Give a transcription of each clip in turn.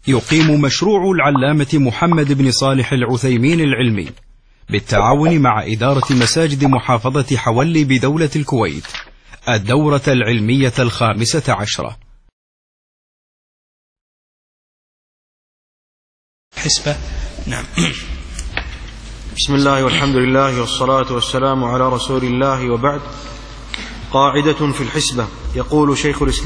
يقيم مشروع العلامة محمد بن صالح العثيمين العلمي بالتعاون مع إدارة مساجد محافظة حولي بدولة الكويت الدورة العلمية 15. حسبة. نعم. بسم الله والحمد لله والصلاة والسلام على رسول الله، وبعد. قاعدة في الحسبة. يقول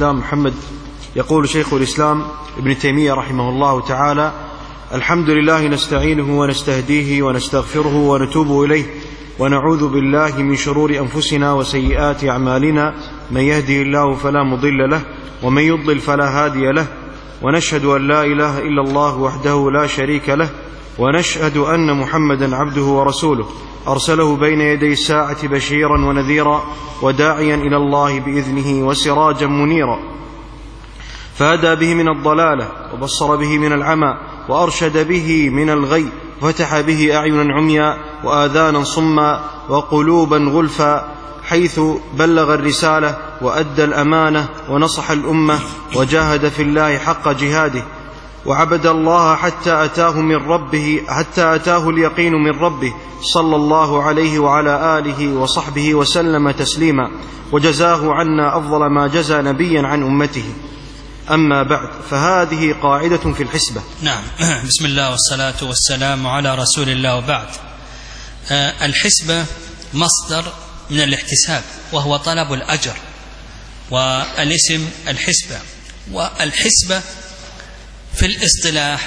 شيخ الإسلام ابن تيمية رحمه الله تعالى: الحمد لله نستعينه ونستهديه ونستغفره ونتوب إليه ونعوذ بالله من شرور أنفسنا وسيئات أعمالنا، من يهده الله فلا مضل له ومن يضلل فلا هادي له، ونشهد أن لا إله إلا الله وحده لا شريك له، ونشهد أن محمدا عبده ورسوله أرسله بين يدي الساعة بشيرا ونذيرا وداعيا إلى الله بإذنه وسراجا منيرا، فهدى به من الضلالة وبصر به من العمى وأرشد به من الغي، وفتح به أعينا عميا وآذانا صما وقلوبا غلفا، حيث بلغ الرسالة وأدى الأمانة ونصح الأمة وجاهد في الله حق جهاده، وعبد الله حتى أتاه اليقين من ربه، صلى الله عليه وعلى آله وصحبه وسلم تسليما، وجزاه عنا أفضل ما جزى نبيا عن أمته. أما بعد، فهذه قاعدة في الحسبة. نعم. بسم الله والصلاة والسلام على رسول الله، وبعد. الحسبة مصدر من الاحتساب، وهو طلب الأجر، والاسم الحسبة. والحسبة في الاصطلاح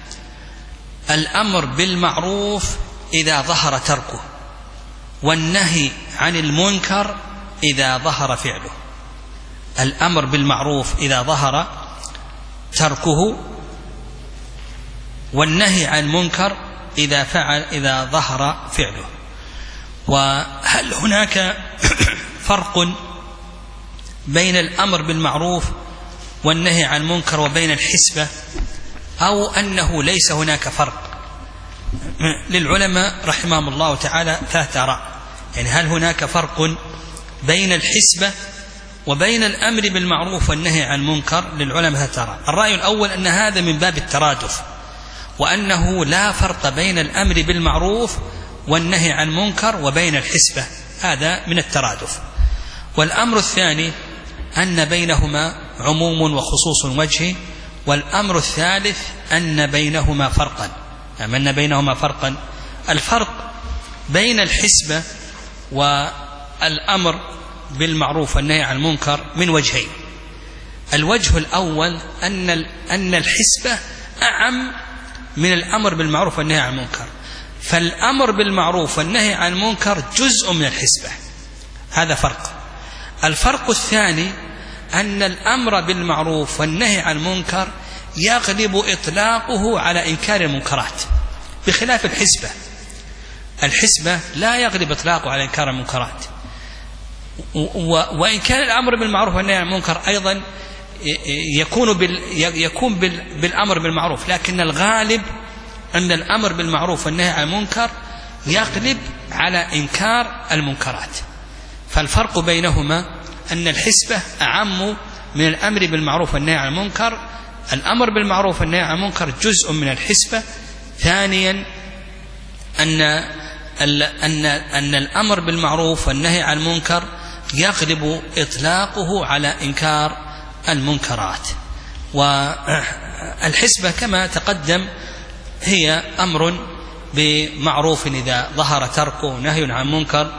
الأمر بالمعروف إذا ظهر تركه، والنهي عن المنكر إذا ظهر فعله. الأمر بالمعروف إذا ظهر تركه، والنهي عن المنكر إذا ظهر فعله. وهل هناك فرق بين الأمر بالمعروف والنهي عن المنكر وبين الحسبة، أو أنه ليس هناك فرق؟ للعلماء رحمهم الله تعالى ثلاثة آراء. يعني هل هناك فرق بين الحسبة وبين الأمر بالمعروف والنهي عن المنكر؟ للعلماء ثلاثة آراء. الرأي الأول أن هذا من باب الترادف، وأنه لا فرق بين الأمر بالمعروف والنهي عن المنكر وبين الحسبة، هذا من الترادف. والأمر الثاني أن بينهما عموم وخصوص وجهي. والأمر الثالث أن بينهما فرقا. الفرق بين الحسبة والأمر بالمعروف والنهي عن المنكر من وجهين. الوجه الأول أن الحسبة أعم من الأمر بالمعروف والنهي عن المنكر، فالأمر بالمعروف والنهي عن المنكر جزء من الحسبة، هذا فرق. الفرق الثاني أن الأمر بالمعروف والنهي عن المنكر يغلب إطلاقه على إنكار المنكرات، بخلاف الحسبة. الحسبة لا يغلب إطلاقه على إنكار المنكرات، وإن كان الأمر بالمعروف والنهي عن المنكر أيضا يكون بالأمر بالمعروف، لكن الغالب أن الأمر بالمعروف والنهي عن المنكر يغلب على إنكار المنكرات. فالفرق بينهما أن الحسبة أعم من الأمر بالمعروف والنهي عن المنكر، الأمر بالمعروف والنهي عن المنكر جزء من الحسبة. ثانيا أن الأمر بالمعروف والنهي عن المنكر يغلب إطلاقه على إنكار المنكرات. والحسبة كما تقدم هي أمر بمعروف إذا ظهر تركه، نهي عن منكر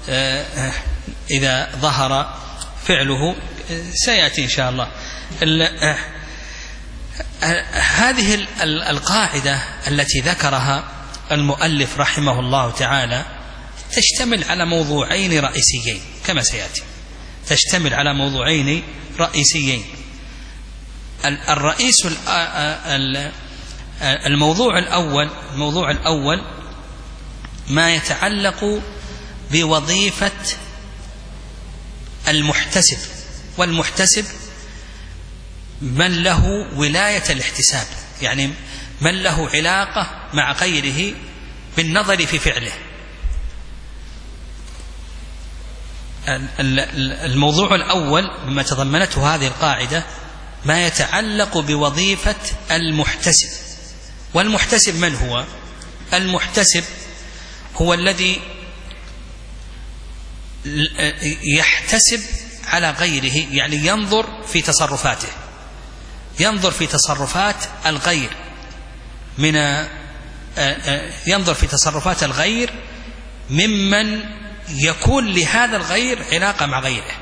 إذا ظهر فعله، سيأتي إن شاء الله. هذه القاعدة التي ذكرها المؤلف رحمه الله تعالى تشتمل على موضوعين رئيسيين كما سيأتي. تشتمل على موضوعين رئيسيين. الموضوع الأول ما يتعلق بوظيفة المحتسب، والمحتسب من له ولاية الاحتساب، يعني من له علاقة مع غيره بالنظر في فعله. الموضوع الأول مما تضمنته هذه القاعدة ما يتعلق بوظيفة المحتسب. والمحتسب من هو؟ المحتسب هو الذي يحتسب على غيره، يعني ينظر في تصرفاته، ينظر في تصرفات الغير، ينظر في تصرفات الغير ممن يكون لهذا الغير علاقة مع غيره.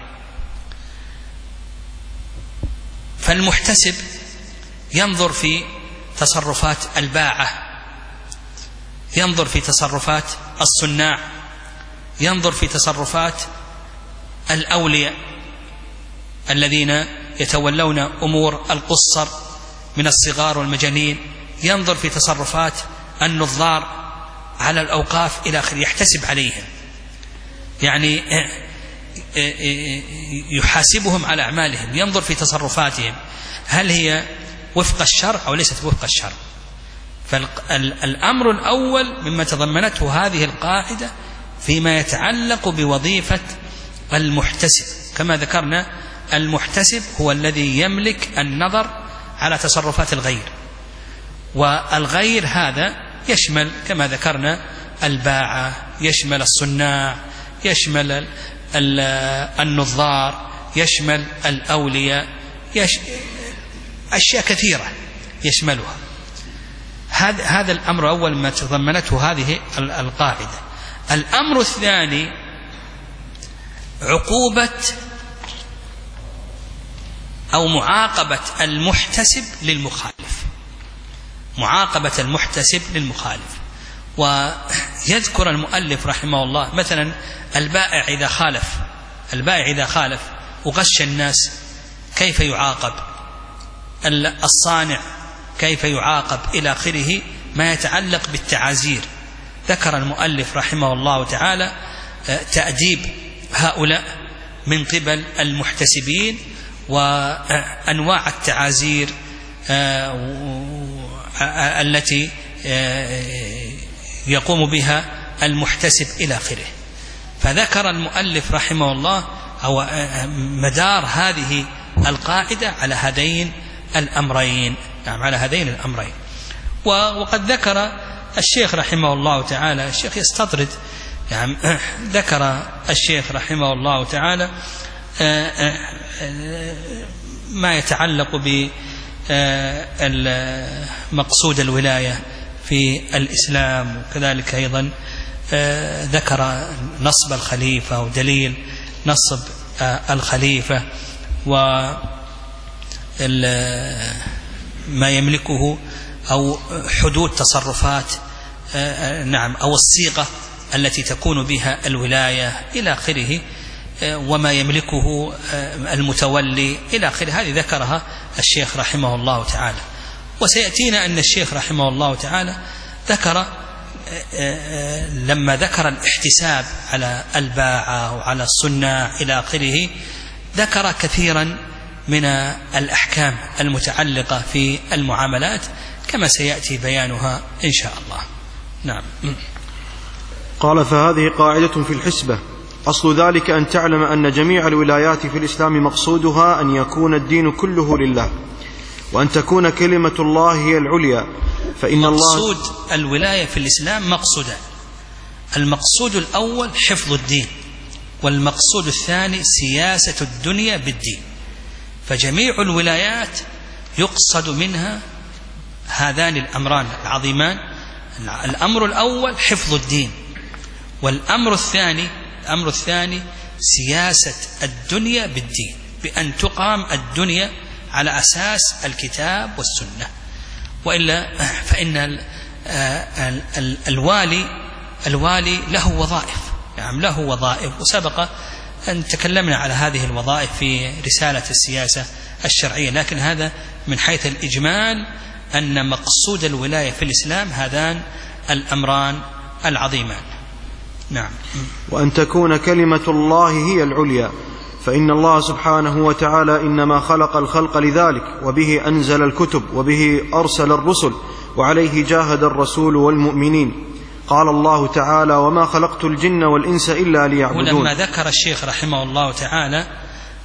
فالمحتسب ينظر في تصرفات الباعة، ينظر في تصرفات الصناع، ينظر في تصرفات الأولياء الذين يتولون أمور القصر من الصغار والمجانين، ينظر في تصرفات النظار على الأوقاف إلى آخره، يحتسب عليهم، يعني يحاسبهم على أعمالهم، ينظر في تصرفاتهم هل هي وفق الشرع أو ليست وفق الشرع. فالأمر الأول مما تضمنته هذه القاعدة فيما يتعلق بوظيفة المحتسب. كما ذكرنا المحتسب هو الذي يملك النظر على تصرفات الغير، والغير هذا يشمل كما ذكرنا الباعة، يشمل الصناع، يشمل النظار، يشمل الأولياء، أشياء كثيرة يشملها. هذا الأمر أول ما تضمنته هذه القاعدة. الأمر الثاني عقوبة أو معاقبة المحتسب للمخالف، معاقبة المحتسب للمخالف. ويذكر المؤلف رحمه الله مثلا البائع إذا خالف وغش الناس كيف يعاقب، الصانع كيف يعاقب إلى آخره ما يتعلق بالتعازير. ذكر المؤلف رحمه الله تعالى تأديب هؤلاء من قبل المحتسبين وأنواع التعازير التي يقوم بها المحتسب إلى آخره. فذكر المؤلف رحمه الله أو مدار هذه القاعدة على هذين الأمرين، نعم على هذين الأمرين. وقد ذكر الشيخ رحمه الله تعالى، الشيخ يستطرد، يعني ذكر الشيخ رحمه الله تعالى ما يتعلق بمقصود الولاية في الإسلام، وكذلك أيضا ذكر نصب الخليفة ودليل نصب الخليفة وما يملكه أو حدود تصرفات نعم أو الصيغة التي تكون بها الولاية إلى آخره، وما يملكه المتولي إلى آخره. هذه ذكرها الشيخ رحمه الله تعالى. وسيأتينا أن الشيخ رحمه الله تعالى ذكر لما ذكر الاحتساب على الباعة وعلى الصناع إلى آخره ذكر كثيرا من الأحكام المتعلقة في المعاملات كما سيأتي بيانها إن شاء الله. نعم. قال: فهذه قاعدة في الحسبة. أصل ذلك أن تعلم أن جميع الولايات في الإسلام مقصودها أن يكون الدين كله لله، وأن تكون كلمة الله هي العليا، فإن مقصود الولاية في الإسلام مقصودان: المقصود الأول حفظ الدين، والمقصود الثاني سياسة الدنيا بالدين. فجميع الولايات يقصد منها هذان الأمران العظيمان. الأمر الأول حفظ الدين، والأمر الثاني سياسة الدنيا بالدين، بأن تقام الدنيا على أساس الكتاب والسنة. وإلا فإن الوالي له وظائف، يعني له وظائف، وسبق أن تكلمنا على هذه الوظائف في رسالة السياسة الشرعية. لكن هذا من حيث الإجمال أن مقصود الولاية في الإسلام هذان الأمران العظيمان. نعم. وأن تكون كلمة الله هي العليا، فإن الله سبحانه وتعالى إنما خلق الخلق لذلك، وبه أنزل الكتب، وبه أرسل الرسل، وعليه جاهد الرسول والمؤمنين. قال الله تعالى: وما خلقت الجن والإنس إلا ليعبدون. ولما ذكر الشيخ رحمه الله تعالى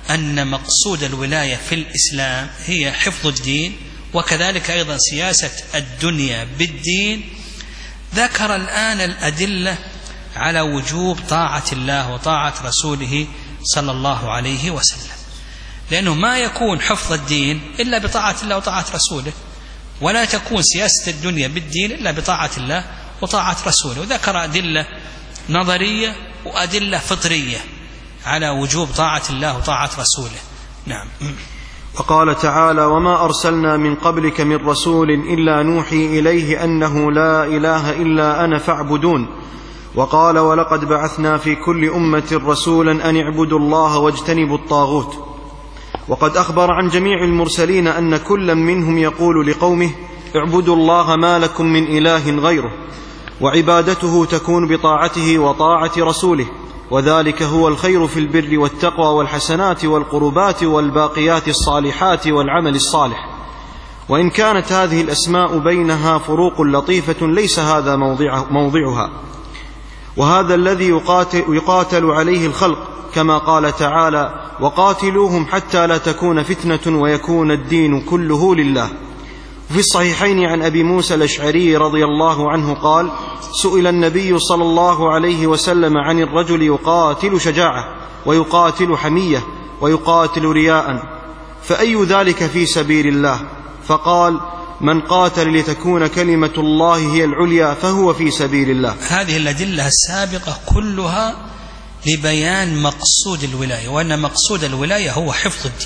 أن مقصود الولاية في الإسلام هي حفظ الدين، وكذلك أيضا سياسة الدنيا بالدين، ذكر الآن الأدلة على وجوب طاعة الله وطاعة رسوله صلى الله عليه وسلم، لأنه ما يكون حفظ الدين إلا بطاعة الله وطاعة رسوله، ولا تكون سياسة الدنيا بالدين إلا بطاعة الله وطاعة رسوله. وذكر أدلة نظرية وأدلة فطرية على وجوب طاعة الله وطاعة رسوله. نعم. وقال تعالى: وما أرسلنا من قبلك من رسول إلا نوحي إليه أنه لا إله إلا أنا فاعبدون. وقال: ولقد بعثنا في كل أمة رسولا أن اعبدوا الله واجتنبوا الطاغوت. وقد أخبر عن جميع المرسلين أن كل منهم يقول لقومه: اعبدوا الله ما لكم من إله غيره، وعبادته تكون بطاعته وطاعة رسوله، وذلك هو الخير في البر والتقوى والحسنات والقربات والباقيات الصالحات والعمل الصالح. وإن كانت هذه الأسماء بينها فروق لطيفة ليس هذا موضعها، وهذا الذي يقاتل عليه الخلق، كما قال تعالى: وقاتلوهم حتى لا تكون فتنة ويكون الدين كله لله. وفي الصحيحين عن أبي موسى الأشعري رضي الله عنه قال: سئل النبي صلى الله عليه وسلم عن الرجل يقاتل شجاعة ويقاتل حمية ويقاتل رياء، فأي ذلك في سبيل الله؟ فقال: من قاتل لتكون كلمة الله هي العليا فهو في سبيل الله. هذه الأدلة السابقة كلها لبيان مقصود الولاية، وأن مقصود الولاية هو حفظ الدين.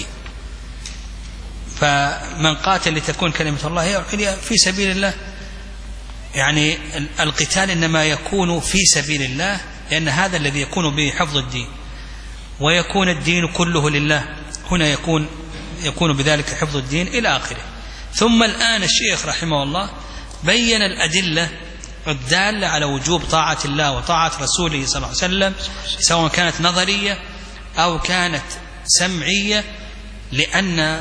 فمن قاتل لتكون كلمة الله هي العليا في سبيل الله، يعني القتال إنما يكون في سبيل الله، لأن هذا الذي يكون به حفظ الدين، ويكون الدين كله لله. هنا يكون بذلك حفظ الدين إلى آخره. ثم الآن الشيخ رحمه الله بين الأدلة الدالة على وجوب طاعة الله وطاعة رسوله صلى الله عليه وسلم، سواء كانت نظرية أو كانت سمعية، لأن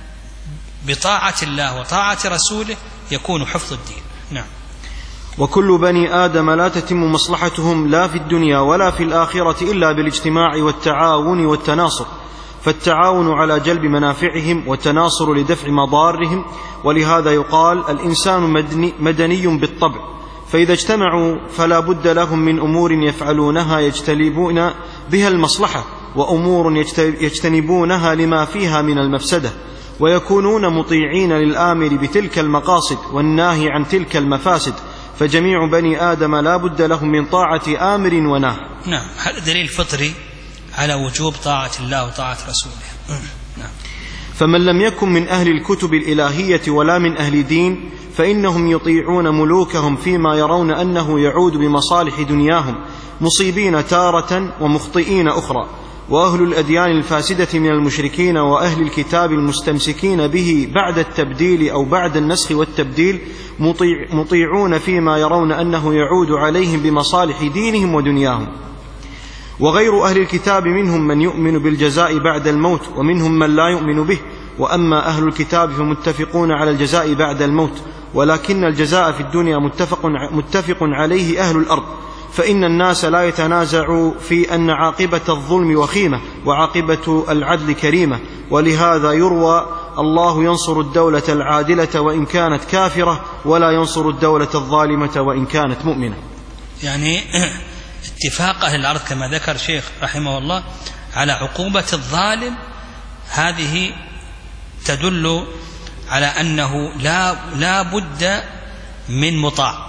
بطاعة الله وطاعة رسوله يكون حفظ الدين. نعم. وكل بني آدم لا تتم مصلحتهم لا في الدنيا ولا في الآخرة إلا بالاجتماع والتعاون والتناصر، فالتعاون على جلب منافعهم والتناصر لدفع مضارهم. ولهذا يقال: الإنسان مدني بالطبع، فإذا اجتمعوا فلا بد لهم من أمور يفعلونها يجتلبون بها المصلحة، وأمور يجتنبونها لما فيها من المفسدة، ويكونون مطيعين للآمر بتلك المقاصد والناهي عن تلك المفاسد، فجميع بني آدم لا بد لهم من طاعة آمر وناه. نعم، هذا دليل فطري على وجوب طاعة الله وطاعة رسوله. نعم. فمن لم يكن من أهل الكتب الإلهية ولا من أهل دين فإنهم يطيعون ملوكهم فيما يرون أنه يعود بمصالح دنياهم، مصيبين تارة ومخطئين أخرى. وأهل الأديان الفاسدة من المشركين وأهل الكتاب المستمسكين به بعد التبديل أو بعد النسخ والتبديل مطيعون فيما يرون أنه يعود عليهم بمصالح دينهم ودنياهم. وغير أهل الكتاب منهم من يؤمن بالجزاء بعد الموت، ومنهم من لا يؤمن به. وأما أهل الكتاب فمتفقون على الجزاء بعد الموت، ولكن الجزاء في الدنيا متفق عليه أهل الأرض، فإن الناس لا يتنازعوا في أن عاقبة الظلم وخيمة وعاقبة العدل كريمة. ولهذا يروى: الله ينصر الدولة العادلة وإن كانت كافرة، ولا ينصر الدولة الظالمة وإن كانت مؤمنة. يعني اتفاق أهل الأرض كما ذكر شيخ رحمه الله على عقوبة الظالم، هذه تدل على أنه لا بد من مطاع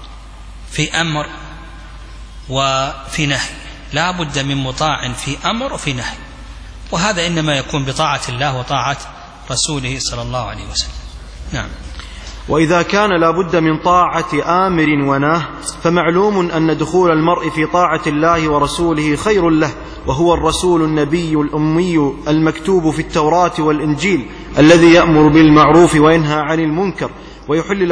في أمر وفي نهي، لا بد من مطاع في أمر وفي نهي، وهذا إنما يكون بطاعة الله وطاعة رسوله صلى الله عليه وسلم. نعم. وإذا كان لا بد من طاعة آمر وناه، فمعلوم أن دخول المرء في طاعة الله ورسوله خير له، وهو الرسول النبي الأمي المكتوب في التوراة والإنجيل، الذي يأمر بالمعروف وينهى عن المنكر ويحل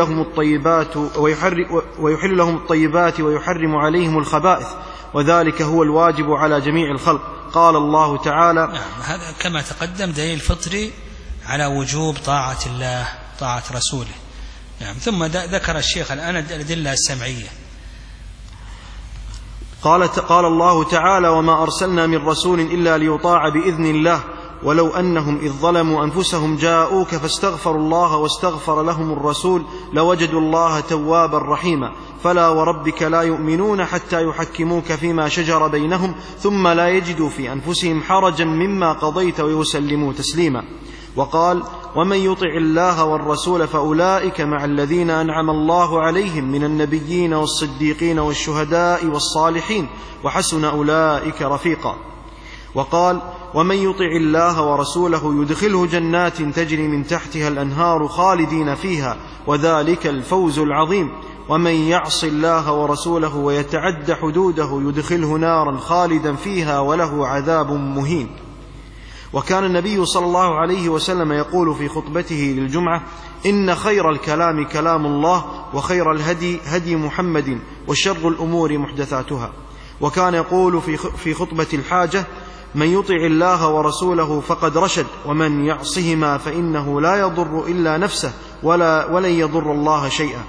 لهم الطيبات ويحرم عليهم الخبائث، وذلك هو الواجب على جميع الخلق. قال الله تعالى: نعم، هذا كما تقدم دليل فطري على وجوب طاعة الله طاعة رسوله. نعم. ثم ذكر الشيخ الآن الأدلة السمعية. قال الله تعالى: وما أرسلنا من رسول إلا ليطاع بإذن الله، ولو أنهم إذ ظلموا أنفسهم جاءوك فاستغفروا الله واستغفر لهم الرسول لوجدوا الله توابا رحيما فلا وربك لا يؤمنون حتى يحكموك فيما شجر بينهم ثم لا يجدوا في أنفسهم حرجا مما قضيت ويسلموا تسليما. وقال: ومن يطع الله والرسول فأولئك مع الذين أنعم الله عليهم من النبيين والصديقين والشهداء والصالحين وحسن أولئك رفيقا. وقال: ومن يطع الله ورسوله يدخله جنات تجري من تحتها الأنهار خالدين فيها وذلك الفوز العظيم. ومن يعص الله ورسوله ويتعد حدوده يدخله نارا خالدا فيها وله عذاب مهين. وكان النبي صلى الله عليه وسلم يقول في خطبته للجمعة: إن خير الكلام كلام الله وخير الهدي هدي محمد وشر الأمور محدثاتها. وكان يقول في خطبة الحاجة: من يطع الله ورسوله فقد رشد ومن يعصهما فإنه لا يضر إلا نفسه ولن يضر الله شيئا.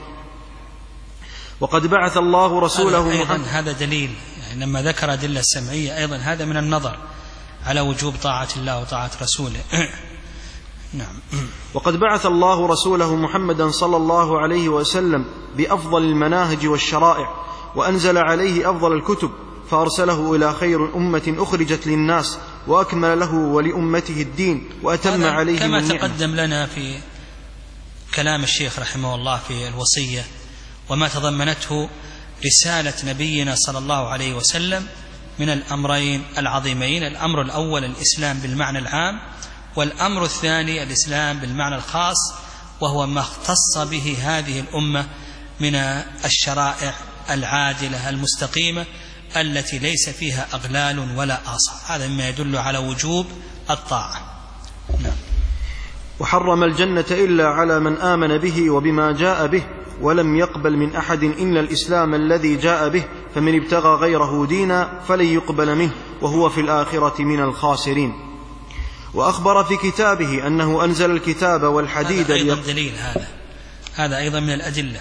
وقد بعث الله رسوله أيضا هذا دليل، يعني لما ذكر أدلة السمعية أيضا هذا من النظر على وجوب طاعة الله وطاعة رسوله. نعم. وقد بعث الله رسوله محمدا صلى الله عليه وسلم بأفضل المناهج والشرائع وأنزل عليه أفضل الكتب فأرسله إلى خير أمة أخرجت للناس وأكمل له ولأمته الدين وأتم عليه كما النعمة. تقدم لنا في كلام الشيخ رحمه الله في الوصية وما تضمنته رسالة نبينا صلى الله عليه وسلم من الأمرين العظيمين: الأمر الأول الإسلام بالمعنى العام، والأمر الثاني الإسلام بالمعنى الخاص، وهو ما اختص به هذه الأمة من الشرائع العادلة المستقيمة التي ليس فيها أغلال ولا آصال. هذا مما يدل على وجوب الطاعة. نعم. وحرم الجنة إلا على من آمن به وبما جاء به ولم يقبل من أحد إلا الإسلام الذي جاء به فمن ابتغى غيره دينا فلن يقبل منه وهو في الآخرة من الخاسرين. وأخبر في كتابه أنه أنزل الكتاب والحديد. هذا أيضا دليل، هذا أيضا من الأدلة.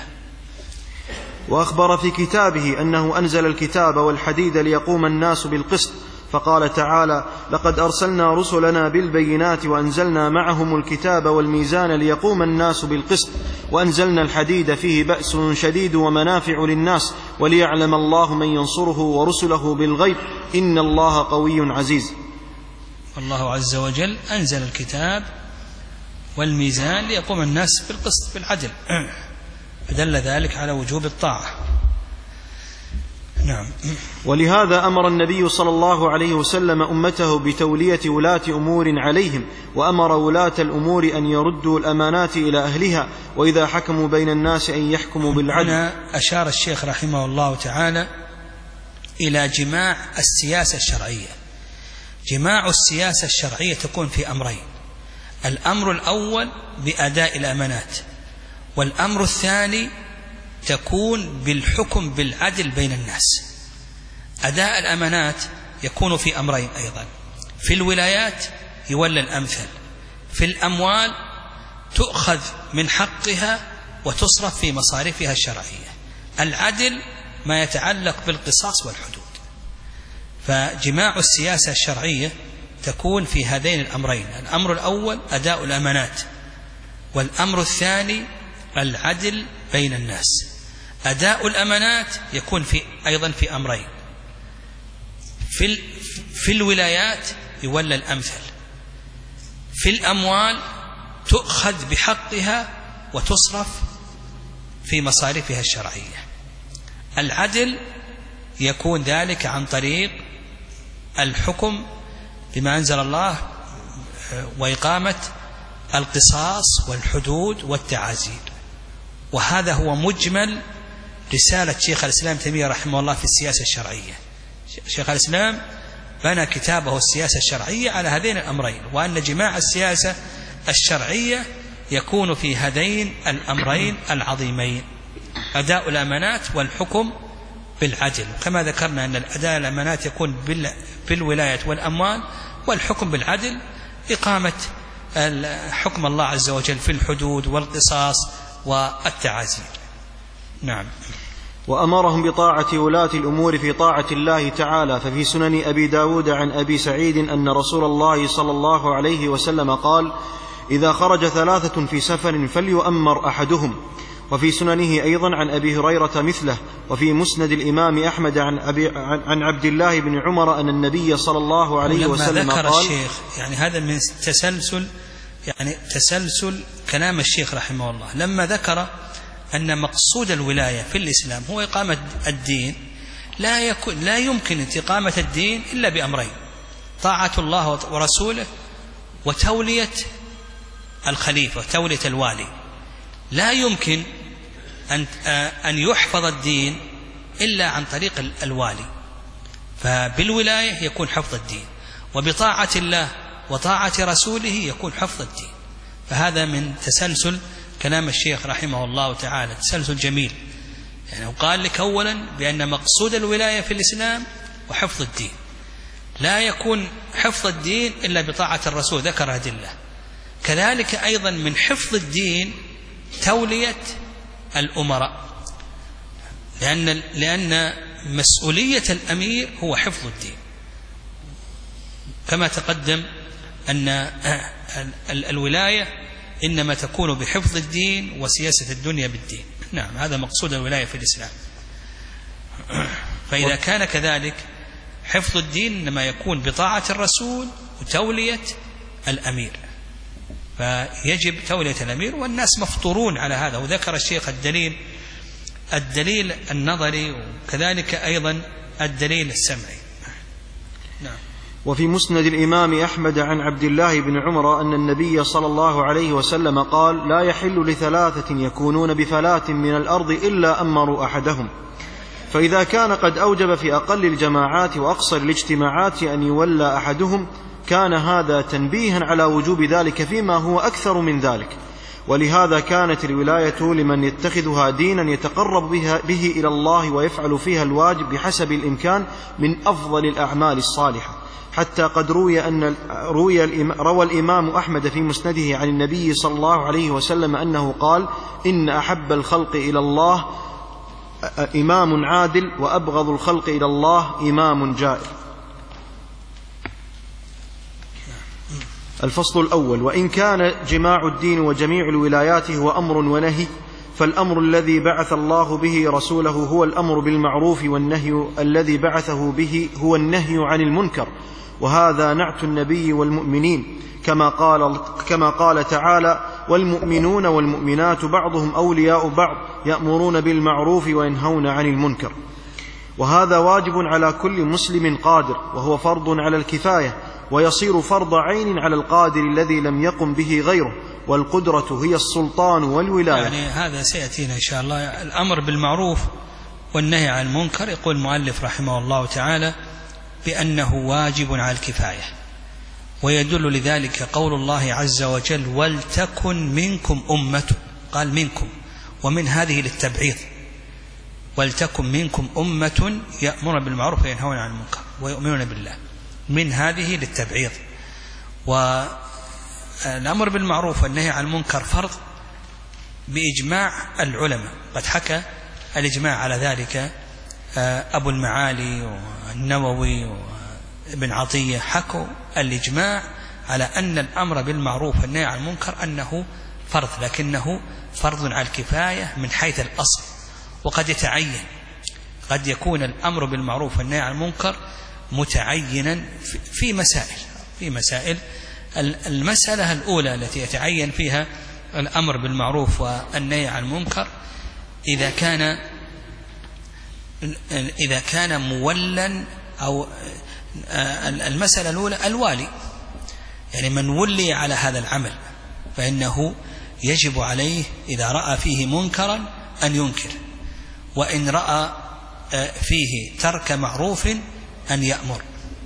وأخبر في كتابه أنه أنزل الكتاب والحديد ليقوم الناس بالقسط، فقال تعالى: لقد أرسلنا رسلنا بالبينات وأنزلنا معهم الكتاب والميزان ليقوم الناس بالقسط وأنزلنا الحديد فيه بأس شديد ومنافع للناس وليعلم الله من ينصره ورسله بالغيب إن الله قوي عزيز. الله عز وجل أنزل الكتاب والميزان ليقوم الناس بالقسط بالعدل، فدل ذلك على وجوب الطاعة. نعم. ولهذا أمر النبي صلى الله عليه وسلم أمته بتولية ولاة أمور عليهم، وأمر ولاة الأمور أن يردوا الأمانات إلى أهلها، وإذا حكموا بين الناس أن يحكموا بالعدل. هنا أشار الشيخ رحمه الله تعالى إلى جماع السياسة الشرعية. جماع السياسة الشرعية تكون في أمرين: الأمر الأول بأداء الأمانات، والأمر الثاني تكون بالحكم بالعدل بين الناس. أداء الأمانات يكون في أمرين أيضا: في الولايات يولى الأمثل، في الأموال تؤخذ من حقها وتصرف في مصارفها الشرعية. العدل ما يتعلق بالقصاص والحدود. فجماع السياسة الشرعية تكون في هذين الأمرين: الأمر الأول أداء الأمانات، والأمر الثاني العدل بين الناس. أداء الأمانات يكون أيضا في أمرين: في الولايات يولى الأمثل، في الأموال تؤخذ بحقها وتصرف في مصارفها الشرعية. العدل يكون ذلك عن طريق الحكم بما أنزل الله وإقامة القصاص والحدود والتعازير. وهذا هو مجمل رسالة شيخ الإسلام تيمية رحمه الله في السياسة الشرعية. شيخ الإسلام بنى كتابه السياسة الشرعية على هذين الأمرين، وأن جماع السياسة الشرعية يكون في هذين الأمرين العظيمين: أداء الأمانات والحكم بالعدل. كما ذكرنا أن الأداء الأمانات يكون بالولاية والأموال، والحكم بالعدل إقامة حكم الله عز وجل في الحدود والقصاص والتعازير. نعم. وأمرهم بطاعة ولاة الأمور في طاعة الله تعالى. ففي سنن أبي داود عن أبي سعيد أن رسول الله صلى الله عليه وسلم قال: إذا خرج 3 في سفر فليؤمر أحدهم. وفي سننه أيضا عن أبي هريرة مثله. وفي مسند الإمام أحمد عن عبد الله بن عمر أن النبي صلى الله عليه وسلم قال. ذكر الشيخ يعني هذا من تسلسل كلام الشيخ رحمه الله، لما ذكر أن مقصود الولاية في الإسلام هو إقامة الدين، لا يمكن إقامة الدين إلا بأمرين: طاعة الله ورسوله وتولية الخليفة وتولية الوالي. لا يمكن أن يحفظ الدين إلا عن طريق الوالي، فبالولاية يكون حفظ الدين، وبطاعة الله وطاعة رسوله يكون حفظ الدين. فهذا من تسلسل كلام الشيخ رحمه الله تعالى، تسلسل جميل. يعني قال لك أولا بأن مقصود الولاية في الإسلام وحفظ الدين، لا يكون حفظ الدين إلا بطاعة الرسول، ذكر أدلة. كذلك أيضا من حفظ الدين تولية الأمراء، لأن مسؤولية الأمير هو حفظ الدين، كما تقدم أن الولاية إنما تكون بحفظ الدين وسياسة الدنيا بالدين. نعم، هذا مقصود الولاية في الإسلام. فإذا كان كذلك حفظ الدين إنما يكون بطاعة الرسول وتولية الأمير، فيجب تولية الأمير، والناس مفطورون على هذا. وذكر الشيخ الدليل النظري وكذلك أيضا الدليل السمعي. نعم. وفي مسند الإمام أحمد عن عبد الله بن عمر أن النبي صلى الله عليه وسلم قال: لا يحل ل3 يكونون بفلاة من الأرض إلا أمروا أحدهم. فإذا كان قد أوجب في أقل الجماعات وأقصر الاجتماعات أن يولى أحدهم، كان هذا تنبيها على وجوب ذلك فيما هو أكثر من ذلك. ولهذا كانت الولاية لمن يتخذها دينا يتقرب به إلى الله ويفعل فيها الواجب بحسب الإمكان من أفضل الأعمال الصالحة، حتى قد روى الإمام أحمد في مسنده عن النبي صلى الله عليه وسلم أنه قال: إن أحب الخلق إلى الله إمام عادل، وأبغض الخلق إلى الله إمام جائر. الفصل الأول: وإن كان جماع الدين وجميع الولايات هو أمر ونهي، فالأمر الذي بعث الله به رسوله هو الأمر بالمعروف، والنهي الذي بعثه به هو النهي عن المنكر، وهذا نعت النبي والمؤمنين، كما قال تعالى: والمؤمنون والمؤمنات بعضهم أولياء بعض يأمرون بالمعروف وينهون عن المنكر. وهذا واجب على كل مسلم قادر، وهو فرض على الكفاية، ويصير فرض عين على القادر الذي لم يقم به غيره، والقدرة هي السلطان والولاية. يعني هذا سيأتينا إن شاء الله. الأمر بالمعروف والنهي عن المنكر، يقول المؤلف رحمه الله تعالى بأنه واجب على الكفاية، ويدل لذلك قول الله عز وجل: ولتكن منكم أمة. قال منكم، ومن هذه للتبعيض، ولتكن منكم أمة يأمرون بالمعروف وينهون عن المنكر ويؤمنون بالله، من هذه للتبعيض. والأمر بالمعروف والنهي عن المنكر فرض بإجماع العلماء، قد حكى الإجماع على ذلك أبو المعالي والنووي وابن عطية، حكوا الإجماع على أن الأمر بالمعروف والنهي عن المنكر أنه فرض، لكنه فرض على الكفاية من حيث الأصل، وقد يتعين، قد يكون الأمر بالمعروف والنهي عن المنكر متعينا في مسائل. المسألة الأولى التي يتعين فيها الأمر بالمعروف والنهي عن المنكر إذا كان مولا، أو المسألة الأولى الوالي، يعني من ولي على هذا العمل فإنه يجب عليه إذا رأى فيه منكرا أن ينكر، وإن رأى فيه ترك معروف أن يأمر.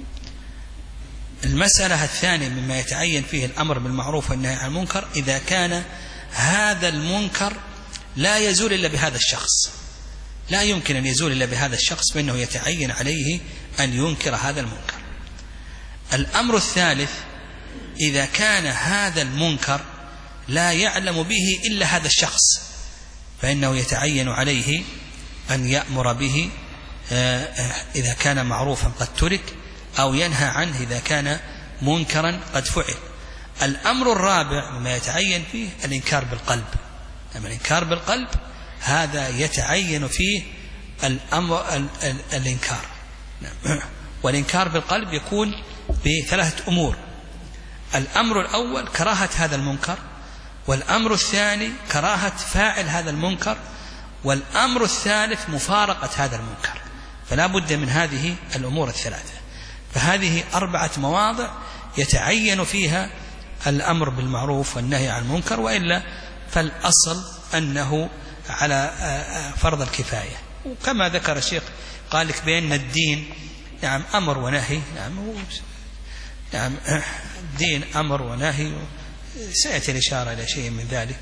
المسألة الثانية مما يتعين فيه الأمر بالمعروف والنهي عن المنكر إذا كان هذا المنكر لا يزول إلا بهذا الشخص، لا يمكن أن يزول إلا بهذا الشخص، فإنه يتعين عليه أن ينكر هذا المنكر. الأمر الثالث إذا كان هذا المنكر لا يعلم به إلا هذا الشخص، فإنه يتعين عليه أن يأمر به إذا كان معروفا قد ترك، أو ينهى عنه إذا كان منكرا قد فعل. الأمر الرابع مما يتعين فيه الإنكار بالقلب. أما الإنكار بالقلب هذا يتعين فيه الإنكار. والإنكار بالقلب يكون بثلاثة أمور: الأمر الأول كراهة هذا المنكر، والأمر الثاني كراهة فاعل هذا المنكر، والأمر الثالث مفارقة هذا المنكر. فلا بد من هذه الأمور الثلاثة. فهذه 4 مواضع يتعين فيها الأمر بالمعروف والنهي عن المنكر، وإلا فالأصل أنه على فرض الكفاية. وكما ذكر الشيخ قال لك بأن الدين نعم أمر ونهي، نعم الدين أمر ونهي، سيأتي الإشارة إلى شيء من ذلك.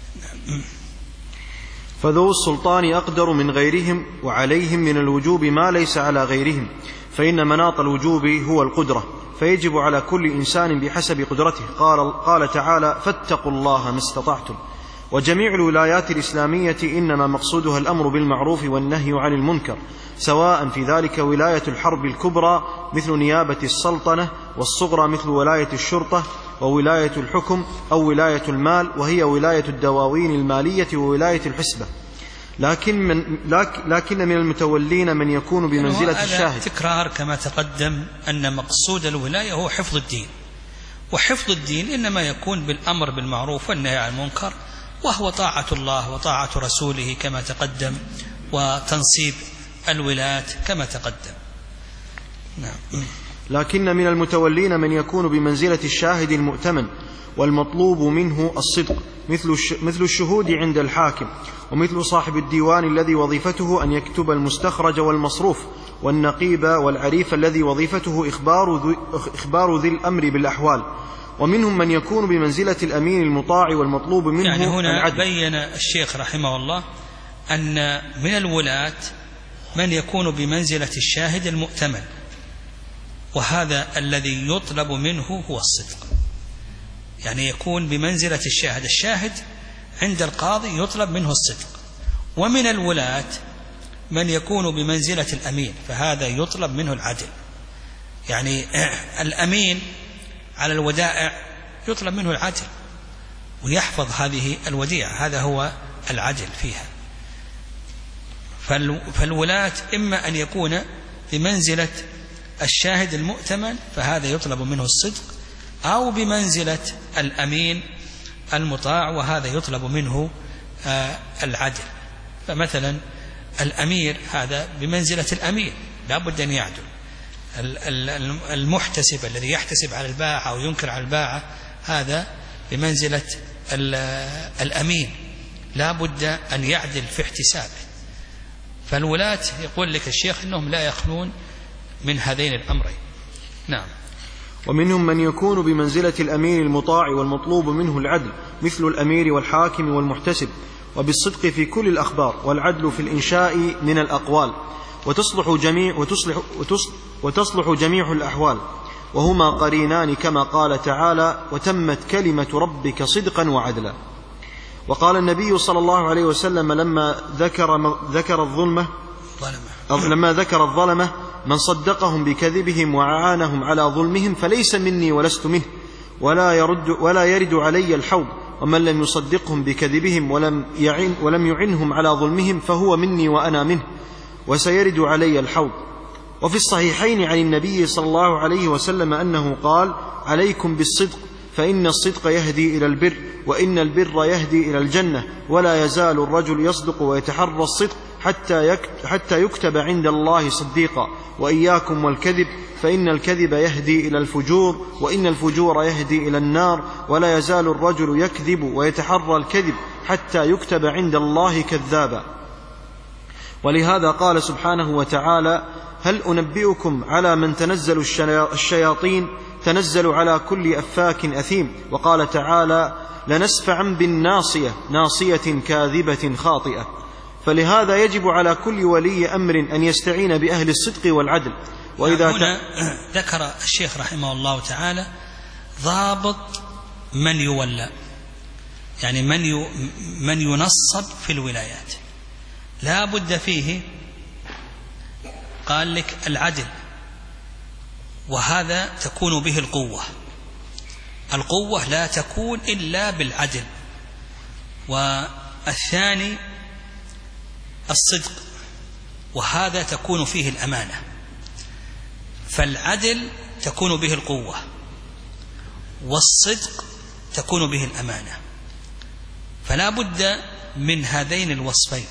فذو السلطان أقدر من غيرهم، وعليهم من الوجوب ما ليس على غيرهم، فإن مناط الوجوب هو القدرة، فيجب على كل إنسان بحسب قدرته. قال تعالى: فاتقوا الله ما استطعتم. وجميع الولايات الإسلامية إنما مقصودها الأمر بالمعروف والنهي عن المنكر، سواء في ذلك ولاية الحرب الكبرى مثل نيابة السلطنة، والصغرى مثل ولاية الشرطة، وولاية الحكم، أو ولاية المال وهي ولاية الدواوين المالية وولاية الحسبة. لكن من المتولين من يكون بمنزلة الشاهد. تكرار كما تقدم أن مقصود الولاية هو حفظ الدين، وحفظ الدين إنما يكون بالأمر بالمعروف والنهي عن المنكر، وهو طاعة الله وطاعة رسوله كما تقدم، وتنصيب الولايات كما تقدم. نعم. لكن من المتولين من يكون بمنزلة الشاهد المؤتمن، والمطلوب منه الصدق، مثل الشهود عند الحاكم، ومثل صاحب الديوان الذي وظيفته أن يكتب المستخرج والمصروف، والنقيب والعريف الذي وظيفته إخبار ذي الأمر بالأحوال. ومنهم من يكون بمنزلة الأمين المطاع، والمطلوب منه يعني هنا العدل. بين الشيخ رحمه الله أن من الولاة من يكون بمنزلة الشاهد المؤتمن، وهذا الذي يطلب منه هو الصدق. يعني يكون بمنزلة الشاهد، الشاهد عند القاضي يطلب منه الصدق. ومن الولاة من يكون بمنزلة الأمين، فهذا يطلب منه العدل. يعني الأمين على الودائع يطلب منه العدل، ويحفظ هذه الوديعة، هذا هو العدل فيها. فالولاة إما أن يكون بمنزلة الشاهد المؤتمن، فهذا يطلب منه الصدق، أو بمنزلة الأمين المطاع، وهذا يطلب منه العدل. فمثلا الأمير هذا بمنزلة الأمين، لا بد أن يعدل. المحتسب الذي يحتسب على الباعة أو ينكر على الباعة هذا بمنزلة الأمين، لا بد أن يعدل في احتسابه. فالولاة يقول لك الشيخ إنهم لا يخلون من هذين الأمرين. نعم. ومنهم من يكون بمنزلة الأمين المطاع، والمطلوب منه العدل، مثل الأمير والحاكم والمحتسب، وبالصدق في كل الأخبار، والعدل في الإنشاء من الأقوال، وتصلح جميع الأحوال، وهما قرينان كما قال تعالى: وتمت كلمة ربك صدقا وعدلا. وقال النبي صلى الله عليه وسلم لما ذكر الظلمة: من صدقهم بكذبهم وعانهم على ظلمهم فليس مني ولست منه، ولا يرد علي الحوض، ومن لم يصدقهم بكذبهم ولم يعنهم على ظلمهم فهو مني وأنا منه، وسيرد علي الحوض. وفي الصحيحين عن النبي صلى الله عليه وسلم أنه قال: عليكم بالصدق، فإن الصدق يهدي إلى البر، وإن البر يهدي إلى الجنة، ولا يزال الرجل يصدق ويتحرى الصدق حتى يكتب عند الله صديقا. وإياكم والكذب، فإن الكذب يهدي إلى الفجور، وإن الفجور يهدي إلى النار، ولا يزال الرجل يكذب ويتحرى الكذب حتى يكتب عند الله كذابا. ولهذا قال سبحانه وتعالى: هل أنبئكم على من تنزل الشياطين؟ تنزل على كل أفاك أثيم. وقال تعالى: لنسفعا بالناصية، ناصية كاذبة خاطئة. فلهذا يجب على كل ولي أمر أن يستعين بأهل الصدق والعدل. وإذا هنا ذكر الشيخ رحمه الله تعالى ضابط من يولى، يعني من ينصب في الولايات. لا بد فيه، قال لك العدل، وهذا تكون به القوة. القوة لا تكون إلا بالعدل. والثاني الصدق، وهذا تكون فيه الأمانة. فالعدل تكون به القوة، والصدق تكون به الأمانة. فلا بد من هذين الوصفين،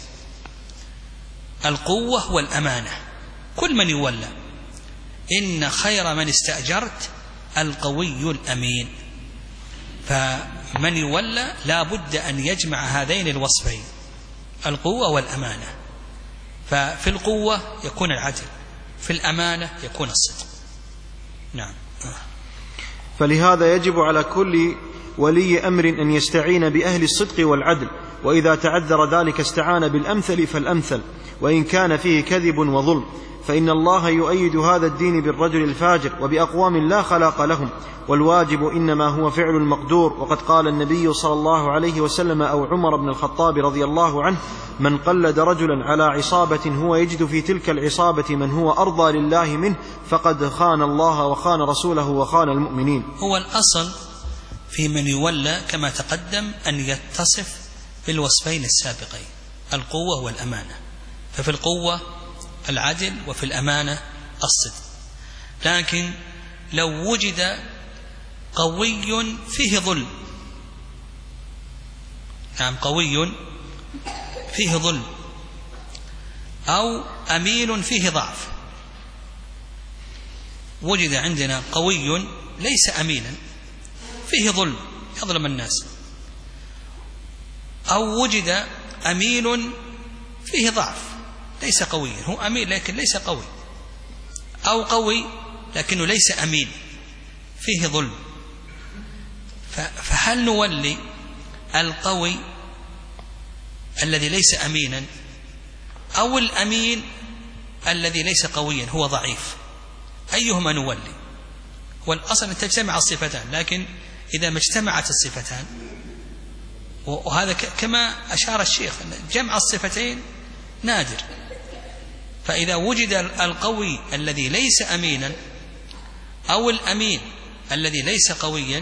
القوة والأمانة. كل من يولى، إن خير من استأجرت القوي الأمين. فمن يولى لا بد أن يجمع هذين الوصفين، القوة والأمانة. ففي القوة يكون العدل، في الأمانة يكون الصدق. نعم. فلهذا يجب على كل ولي أمر أن يستعين بأهل الصدق والعدل، وإذا تعذر ذلك استعان بالأمثل فالأمثل، وإن كان فيه كذب وظلم، فإن الله يؤيد هذا الدين بالرجل الفاجر وبأقوام لا خلاق لهم، والواجب إنما هو فعل المقدور. وقد قال النبي صلى الله عليه وسلم أو عمر بن الخطاب رضي الله عنه: من قلد رجلا على عصابة هو يجد في تلك العصابة من هو أرضى لله منه فقد خان الله وخان رسوله وخان المؤمنين. هو الأصل في من يولى كما تقدم أن يتصف بالوصفين السابقين، القوة والأمانة. ففي القوة العدل، وفي الأمانة الصدق. لكن لو وجد قوي فيه ظلم، نعم، قوي فيه ظلم، أو أمين فيه ضعف. وجد عندنا قوي ليس أمينا، فيه ظلم، يظلم الناس، أو وجد أمين فيه ضعف، ليس قويا، هو أمين لكن ليس قوي، أو قوي لكنه ليس أمين، فيه ظلم. فهل نولي القوي الذي ليس أمينا، أو الأمين الذي ليس قويا هو ضعيف؟ أيهما نولي؟ والأصل أن تجتمع الصفتان، لكن إذا ما اجتمعت الصفتان، وهذا كما أشار الشيخ أن جمع الصفتين نادر، فإذا وجد القوي الذي ليس أمينا أو الأمين الذي ليس قويا،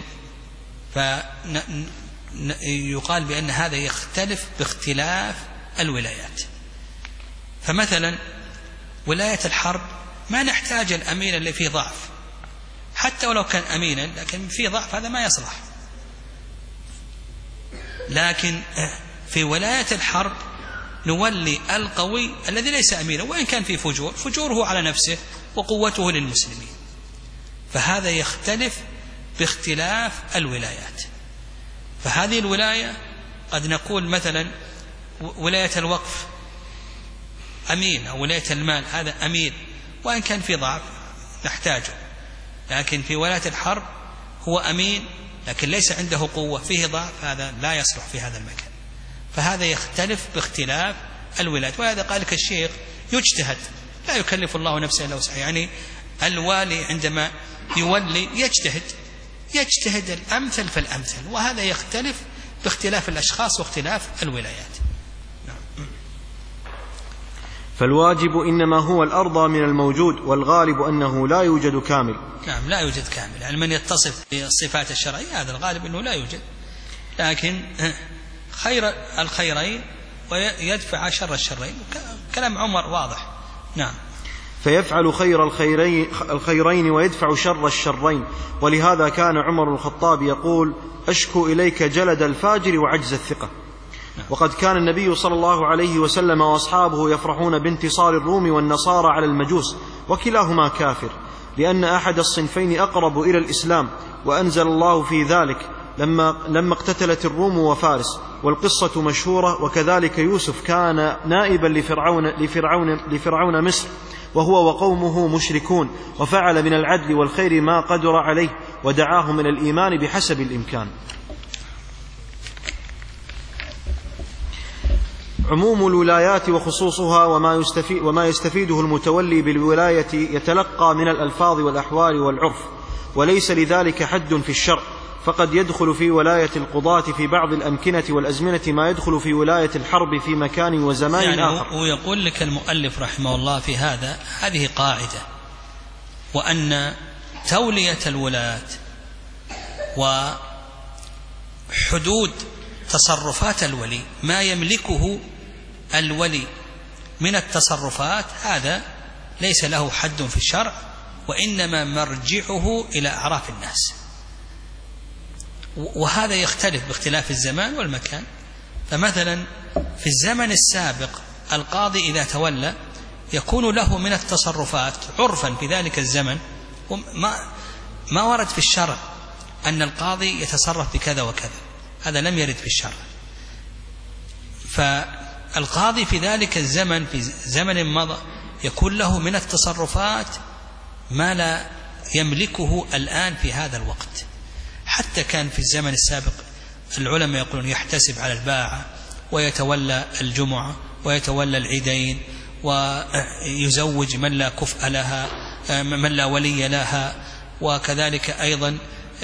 فيقال بأن هذا يختلف باختلاف الولايات. فمثلا ولاية الحرب ما نحتاج الأمين اللي فيه ضعف، حتى ولو كان أمينا لكن فيه ضعف هذا ما يصلح. لكن في ولاية الحرب نولي القوي الذي ليس أمينا، وإن كان فيه فجوره على نفسه وقوته للمسلمين. فهذا يختلف باختلاف الولايات. فهذه الولاية قد نقول مثلا ولاية الوقف أمين، أو ولاية المال هذا أمين، وإن كان في ضعف نحتاجه. لكن في ولاية الحرب هو أمين لكن ليس عنده قوة، فيه ضعف، هذا لا يصلح في هذا المكان. فهذا يختلف باختلاف الولايات. وهذا قال لك الشيخ يجتهد، لا يكلف الله نفسا إلا وسعها. يعني الوالي عندما يولي يجتهد الأمثل فالأمثل، وهذا يختلف باختلاف الأشخاص واختلاف الولايات. فالواجب إنما هو الأرضى من الموجود، والغالب أنه لا يوجد كامل. نعم، لا يوجد كامل. يعني من يتصف بالصفات الشرعية هذا الغالب أنه لا يوجد، لكن خير الخيرين ويدفع شر الشرين. كلام عمر واضح. نعم. فيفعل خير الخيرين ويدفع شر الشرين. ولهذا كان عمر الخطاب يقول: أشكو إليك جلد الفاجر وعجز الثقة. وقد كان النبي صلى الله عليه وسلم وأصحابه يفرحون بانتصار الروم والنصارى على المجوس، وكلاهما كافر، لأن أحد الصنفين أقرب إلى الإسلام، وأنزل الله في ذلك لما اقتتلت الروم وفارس، والقصة مشهورة. وكذلك يوسف كان نائبا لفرعون مصر، وهو وقومه مشركون، وفعل من العدل والخير ما قدر عليه، ودعاهم إلى الإيمان بحسب الإمكان. عموم الولايات وخصوصها وما يستفيده المتولي بالولاية يتلقى من الألفاظ والأحوال والعرف، وليس لذلك حد في الشرع، فقد يدخل في ولاية القضاة في بعض الأمكنة والأزمنة ما يدخل في ولاية الحرب في مكان وزمان يعني آخر. ويقول لك المؤلف رحمه الله في هذا هذه قاعدة، وأن تولية الولاة وحدود تصرفات الولي، ما يملكه الولي من التصرفات، هذا ليس له حد في الشرع، وإنما مرجعه إلى أعراف الناس، وهذا يختلف باختلاف الزمان والمكان. فمثلا في الزمن السابق القاضي إذا تولى يكون له من التصرفات عرفا في ذلك الزمن، ما ورد في الشرع أن القاضي يتصرف بكذا وكذا، هذا لم يرد في الشرع. فالقاضي في ذلك الزمن في زمن مضى يكون له من التصرفات ما لا يملكه الآن في هذا الوقت. حتى كان في الزمن السابق العلماء يقولون يحتسب على الباعة ويتولى الجمعة ويتولى العيدين ويزوج من لا كفء لها من لا ولي لها، وكذلك أيضا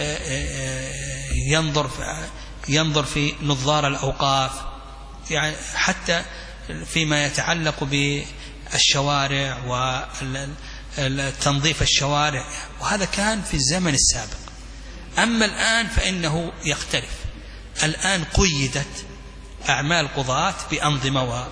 ينظر في نظار الأوقاف، يعني حتى فيما يتعلق بالشوارع وتنظيف الشوارع، وهذا كان في الزمن السابق. أما الآن فإنه يختلف، الآن قيدت أعمال قضاة بأنظمة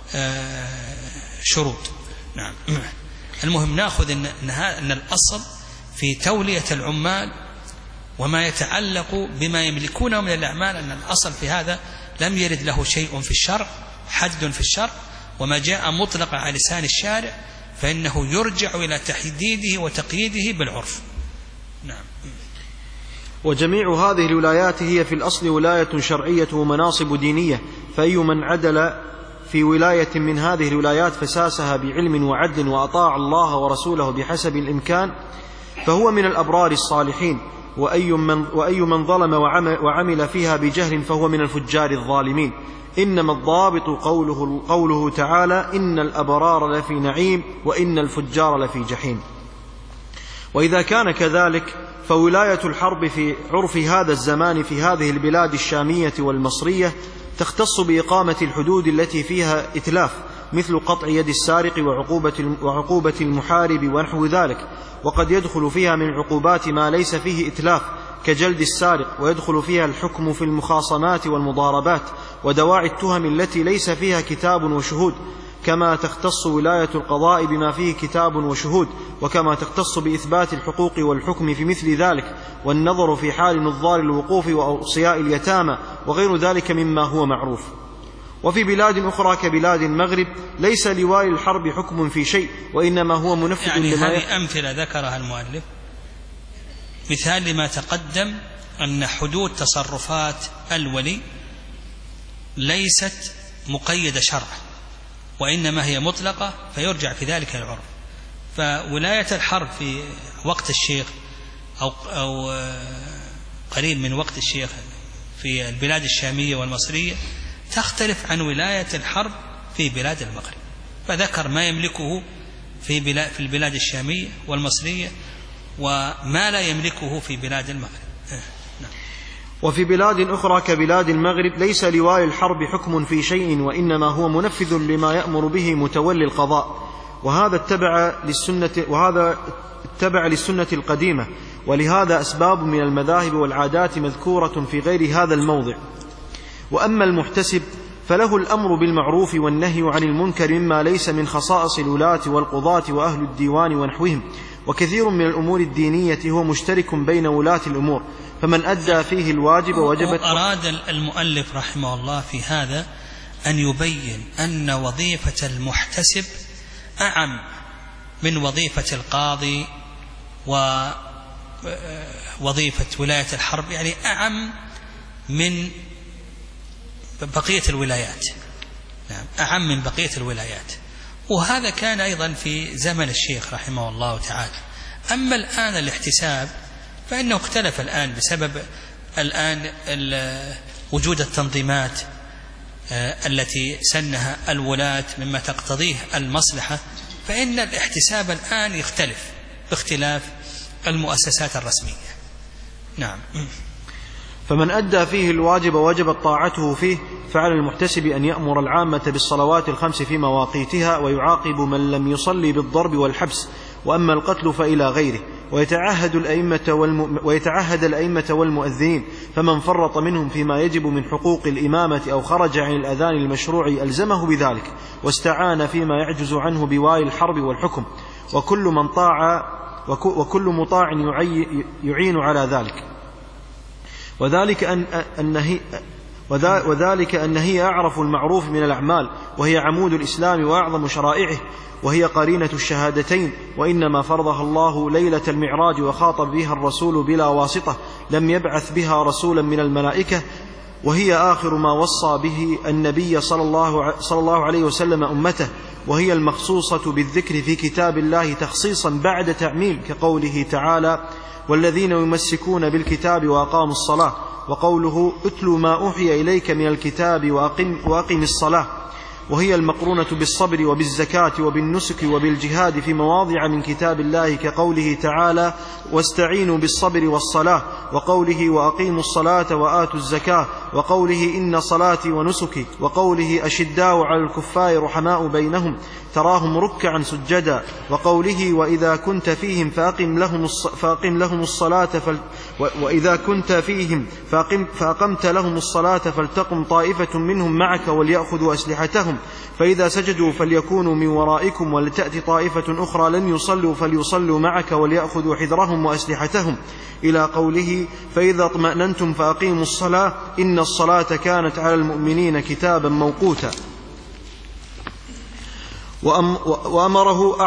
وشروط. نعم. المهم نأخذ أن الأصل في تولية العمال وما يتعلق بما يملكونه من الأعمال أن الأصل في هذا لم يرد له شيء في الشرع، حد في الشرع، وما جاء مطلقا على لسان الشارع فإنه يرجع إلى تحديده وتقييده بالعرف. نعم. وجميع هذه الولايات هي في الأصل ولاية شرعية ومناصب دينية، فأي من عدل في ولاية من هذه الولايات فساسها بعلم وعدل وأطاع الله ورسوله بحسب الإمكان فهو من الأبرار الصالحين، وأي من ظلم وعمل فيها بجهل فهو من الفجار الظالمين. إنما الضابط قوله تعالى: إن الأبرار لفي نعيم وإن الفجار لفي جحيم. وإذا كان كذلك فولاية الحرب في عرف هذا الزمان في هذه البلاد الشامية والمصرية تختص بإقامة الحدود التي فيها إتلاف، مثل قطع يد السارق وعقوبة المحارب ونحو ذلك، وقد يدخل فيها من عقوبات ما ليس فيه إتلاف كجلد السارق، ويدخل فيها الحكم في المخاصمات والمضاربات ودواعي التهم التي ليس فيها كتاب وشهود، كما تختص ولاية القضاء بما فيه كتاب وشهود، وكما تختص بإثبات الحقوق والحكم في مثل ذلك، والنظر في حال نظار الوقوف وأوصياء اليتامى وغير ذلك مما هو معروف. وفي بلاد أخرى كبلاد المغرب ليس لوالي الحرب حكم في شيء، وإنما هو منفذ يعني هذه أمثلة ذكرها المؤلف، مثال لما تقدم أن حدود تصرفات الولي ليست مقيدة شرعا، وإنما هي مطلقة فيرجع في ذلك العرف. فولاية الحرب في وقت الشيخ أو قريب من وقت الشيخ في البلاد الشامية والمصرية تختلف عن ولاية الحرب في بلاد المغرب، فذكر ما يملكه في البلاد الشامية والمصرية وما لا يملكه في بلاد المغرب. وفي بلاد أخرى كبلاد المغرب ليس لوالي الحرب حكم في شيء، وإنما هو منفذ لما يأمر به متولي القضاء، وهذا اتبع للسنة القديمة، ولهذا أسباب من المذاهب والعادات مذكورة في غير هذا الموضع. وأما المحتسب فله الأمر بالمعروف والنهي عن المنكر مما ليس من خصائص الولاة والقضاة وأهل الديوان ونحوهم، وكثير من الأمور الدينية هو مشترك بين ولاة الأمور، فمن أدى فيه الواجب وجبت. أراد المؤلف رحمه الله في هذا أن يبين أن وظيفة المحتسب أعم من وظيفة القاضي ووظيفة ولاية الحرب، يعني أعم من بقية الولايات. نعم، أعم من بقية الولايات. وهذا كان أيضا في زمن الشيخ رحمه الله تعالى. أما الآن الاحتساب فإنه اختلف الآن بسبب الآن وجود التنظيمات التي سنها الولاة مما تقتضيه المصلحة، فإن الاحتساب الآن يختلف باختلاف المؤسسات الرسمية. نعم. فمن أدى فيه الواجب وجبت طاعته فيه، فعلى المحتسب أن يأمر العامة بالصلوات الخمس في مواقيتها، ويعاقب من لم يصلي بالضرب والحبس، وأما القتل فإلى غيره، ويتعهد الأئمة والمؤذنين، فمن فرط منهم فيما يجب من حقوق الإمامة أو خرج عن الأذان المشروع ألزمه بذلك، واستعان فيما يعجز عنه بوالي الحرب والحكم، وكل مطاع يعين على ذلك. وذلك أن هي أعرف المعروف من الأعمال، وهي عمود الإسلام وأعظم شرائعه، وهي قرينة الشهادتين، وإنما فرضها الله ليلة المعراج وخاطب بها الرسول بلا واسطة، لم يبعث بها رسولا من الملائكة، وهي آخر ما وصى به النبي صلى الله عليه وسلم أمته، وهي المخصوصة بالذكر في كتاب الله تخصيصا بعد تعميم، كقوله تعالى: والذين يمسكون بالكتاب وأقاموا الصلاة، وقوله: اتلوا ما أوحي إليك من الكتاب وأقم الصلاة، وهي المقرونة بالصبر وبالزكاة وبالنسك وبالجهاد في مواضع من كتاب الله، كقوله تعالى: واستعينوا بالصبر والصلاة، وقوله: وأقيموا الصلاة وآتوا الزكاة، وقوله: إن صلاتي ونسكي، وقوله: أشداء على الكفار رحماء بينهم تراهم ركعا سجدا، وقوله: وإذا كنت فيهم فأقم لهم الصلاة وإذا كنت فيهم فأقمت لهم الصلاة فلتقم طائفة منهم معك وليأخذوا أسلحتهم، فإذا سجدوا فليكونوا من ورائكم، ولتأتي طائفة أخرى لم يصلوا فليصلوا معك وليأخذوا حذرهم وأسلحتهم، إلى قوله: فإذا اطمأننتم فأقيموا الصلاة إن الصلاة كانت على المؤمنين كتابا موقوتا. وأمره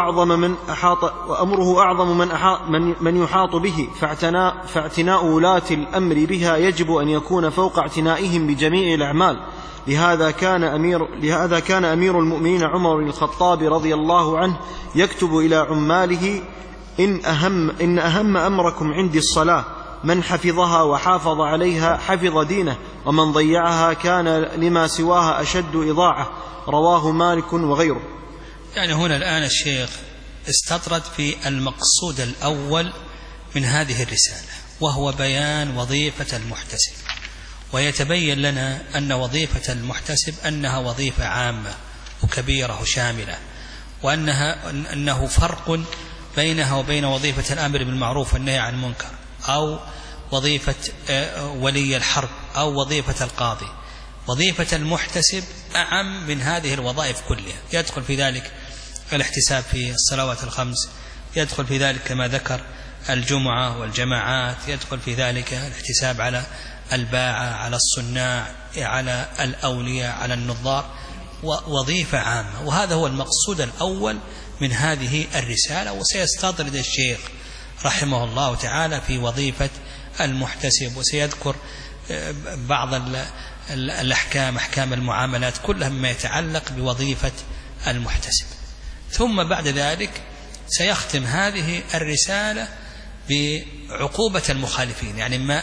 أعظم من يحاط به، فاعتناء ولاة الأمر بها يجب أن يكون فوق اعتنائهم بجميع الأعمال. لهذا كان أمير المؤمنين عمر بن الخطاب رضي الله عنه يكتب إلى عماله: إن أهم أمركم عندي الصلاة، من حفظها وحافظ عليها حفظ دينه، ومن ضيعها كان لما سواها أشد إضاعة. رواه مالك وغيره. يعني هنا الآن الشيخ استطرد في المقصود الأول من هذه الرسالة، وهو بيان وظيفة المحتسب، ويتبين لنا أن وظيفة المحتسب أنها وظيفة عامة وكبيرة وشاملة، وأنه فرق بينها وبين وظيفة الأمر بالمعروف والنهي عن المنكر، أو وظيفة ولي الحرب، أو وظيفة القاضي. وظيفة المحتسب أعم من هذه الوظائف كلها، يدخل في ذلك الاحتساب في الصلوات الخمس، يدخل في ذلك كما ذكر الجمعة والجماعات، يدخل في ذلك الاحتساب على الباعة، على الصناع، على الأولياء، على النظار، وظيفة عامة. وهذا هو المقصود الأول من هذه الرسالة. وسيستطرد الشيخ رحمه الله تعالى في وظيفة المحتسب، وسيذكر بعض الأحكام، أحكام المعاملات، كلها مما يتعلق بوظيفة المحتسب. ثم بعد ذلك سيختم هذه الرسالة بعقوبة المخالفين، يعني ما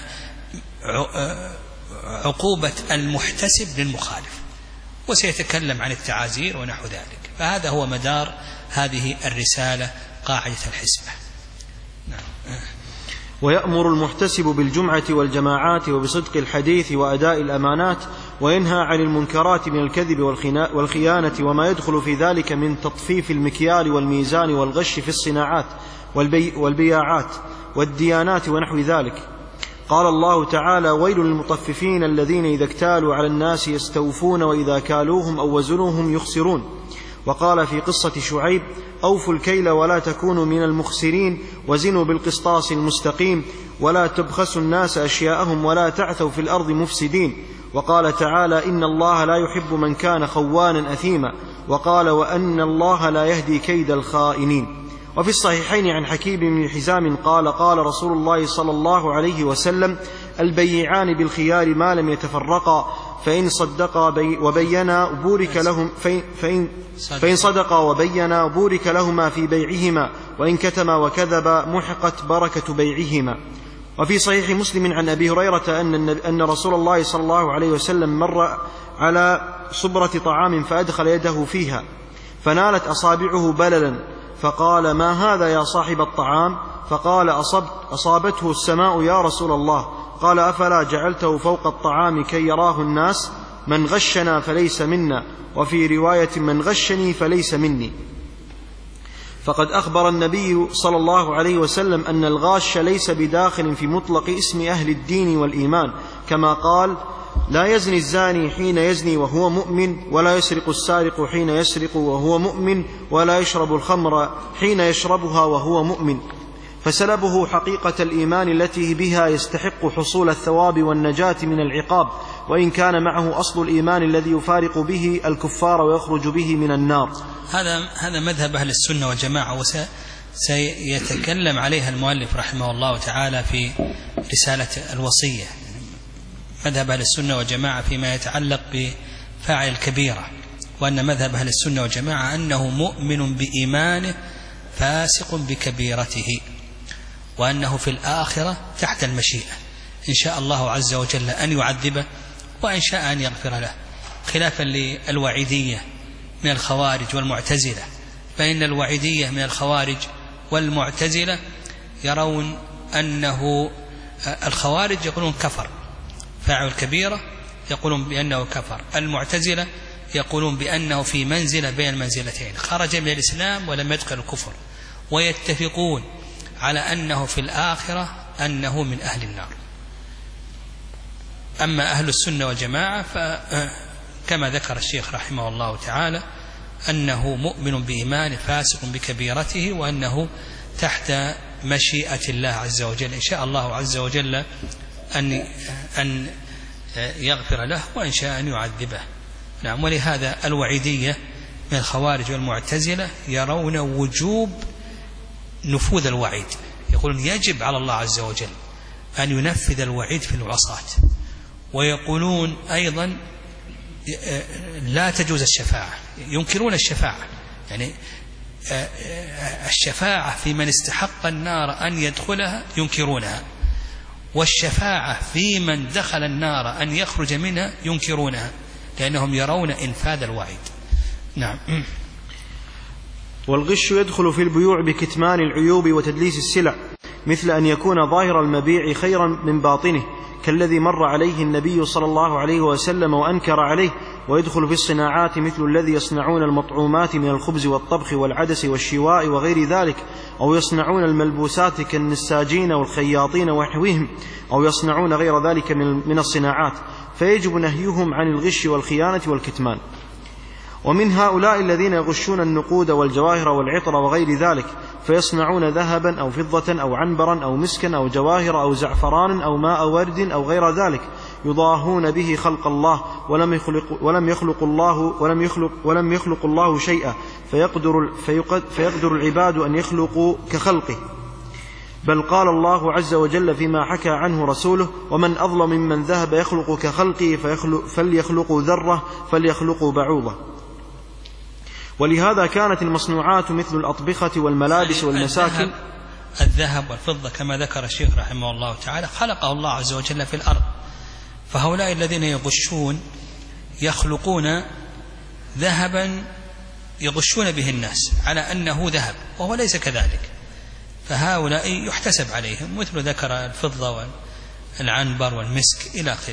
عقوبة المحتسب للمخالف، وسيتكلم عن التعازير ونحو ذلك. فهذا هو مدار هذه الرسالة، قاعدة الحسبة. نعم. ويأمر المحتسب بالجمعة والجماعات وبصدق الحديث وأداء الأمانات، وينهى عن المنكرات من الكذب والخيانة وما يدخل في ذلك من تطفيف المكيال والميزان والغش في الصناعات والبياعات والديانات ونحو ذلك. قال الله تعالى: ويل للمطففين الذين إذا اكتالوا على الناس يستوفون وإذا كالوهم أو وزنوهم يخسرون. وقال في قصة شعيب: أوفوا الكيل ولا تكونوا من المخسرين وزنوا بالقسطاس المستقيم ولا تبخسوا الناس أشياءهم ولا تعثوا في الأرض مفسدين. وقال تعالى: إن الله لا يحب من كان خوانا أثيما. وقال: وأن الله لا يهدي كيد الخائنين. وفي الصحيحين عن حكيم بن حزام قال: قال رسول الله صلى الله عليه وسلم: البيعان بالخيار ما لم يتفرقا، فإن صدقا وبينا بورك لهم فإن صدقا وبينا بورك لهما في بيعهما، وإن كتما وكذبا محقت بركة بيعهما. وفي صحيح مسلم عن أبي هريرة أن رسول الله صلى الله عليه وسلم مر على صبرة طعام فأدخل يده فيها فنالت أصابعه بللا، فقال: ما هذا يا صاحب الطعام؟ فقال: أصابته السماء يا رسول الله. قال أفلا جعلته فوق الطعام كي يراه الناس؟ من غشنا فليس منا، وفي رواية من غشني فليس مني. فقد أخبر النبي صلى الله عليه وسلم أن الغاش ليس بداخل في مطلق اسم أهل الدين والإيمان، كما قال: لا يزني الزاني حين يزني وهو مؤمن، ولا يسرق السارق حين يسرق وهو مؤمن، ولا يشرب الخمر حين يشربها وهو مؤمن. فسلبه حقيقة الإيمان التي بها يستحق حصول الثواب والنجاة من العقاب، وإن كان معه أصل الإيمان الذي يفارق به الكفار ويخرج به من النار. هذا مذهب أهل السنة والجماعة، وسيتكلم عليها المؤلف رحمه الله تعالى في رسالة الوصية. مذهب أهل السنة والجماعة فيما يتعلق بفاعل الكبيرة، وأن مذهب أهل السنة والجماعة أنه مؤمن بإيمانه فاسق بكبيرته، وأنه في الآخرة تحت المشيئة، إن شاء الله عز وجل أن يعذبه وإن شاء أن يغفر له، خلافا للوعيدية من الخوارج والمعتزلة. فإن الوعيدية من الخوارج والمعتزلة يرون أنه الخوارج يقولون كفر، فاعل الكبيرة يقولون بأنه كفر، المعتزلة يقولون بأنه في منزلة بين المنزلتين، خرج من الإسلام ولم يدخل الكفر، ويتفقون على أنه في الآخرة أنه من أهل النار. أما أهل السنة والجماعة فكما ذكر الشيخ رحمه الله تعالى أنه مؤمن بإيمان فاسق بكبيرته، وأنه تحت مشيئة الله عز وجل، إن شاء الله عز وجل أن يغفر له وإن شاء أن يعذبه. نعم. ولهذا الوعيدية من الخوارج والمعتزلة يرون وجوب نفوذ الوعيد، يقولون يجب على الله عز وجل أن ينفذ الوعيد في العصاة، ويقولون أيضا لا تجوز الشفاعة، ينكرون الشفاعة، يعني الشفاعة في من استحق النار أن يدخلها ينكرونها، والشفاعة في من دخل النار أن يخرج منها ينكرونها، لأنهم يرون إنفاذ الوعيد. نعم. والغش يدخل في البيوع بكتمان العيوب وتدليس السلع، مثل أن يكون ظاهر المبيع خيرا من باطنه، كالذي مر عليه النبي صلى الله عليه وسلم وأنكر عليه. ويدخل في الصناعات مثل الذي يصنعون المطعومات من الخبز والطبخ والعدس والشواء وغير ذلك، أو يصنعون الملبوسات كالنساجين والخياطين ونحوهم، أو يصنعون غير ذلك من الصناعات، فيجب نهيهم عن الغش والخيانة والكتمان. ومن هؤلاء الذين يغشون النقود والجواهر والعطر وغير ذلك، فيصنعون ذهبا أو فضة أو عنبرا أو مسكا أو جواهر أو زعفران أو ماء ورد أو غير ذلك، يضاهون به خلق الله، ولم يخلق الله شيئا، فيقدر العباد أن يخلقوا كخلقه. بل قال الله عز وجل فيما حكى عنه رسوله: ومن أظلم ممن ذهب يخلق كخلقه فليخلقوا ذرة فليخلقوا بعوضة. ولهذا كانت المصنوعات مثل الأطبخة والملابس والمساكن. الذهب والفضة كما ذكر الشيخ رحمه الله تعالى خلقه الله عز وجل في الأرض، فهؤلاء الذين يغشون يخلقون ذهبا يغشون به الناس على أنه ذهب وهو ليس كذلك، فهؤلاء يحتسب عليهم، مثل ذكر الفضة والعنبر والمسك إلى آخره.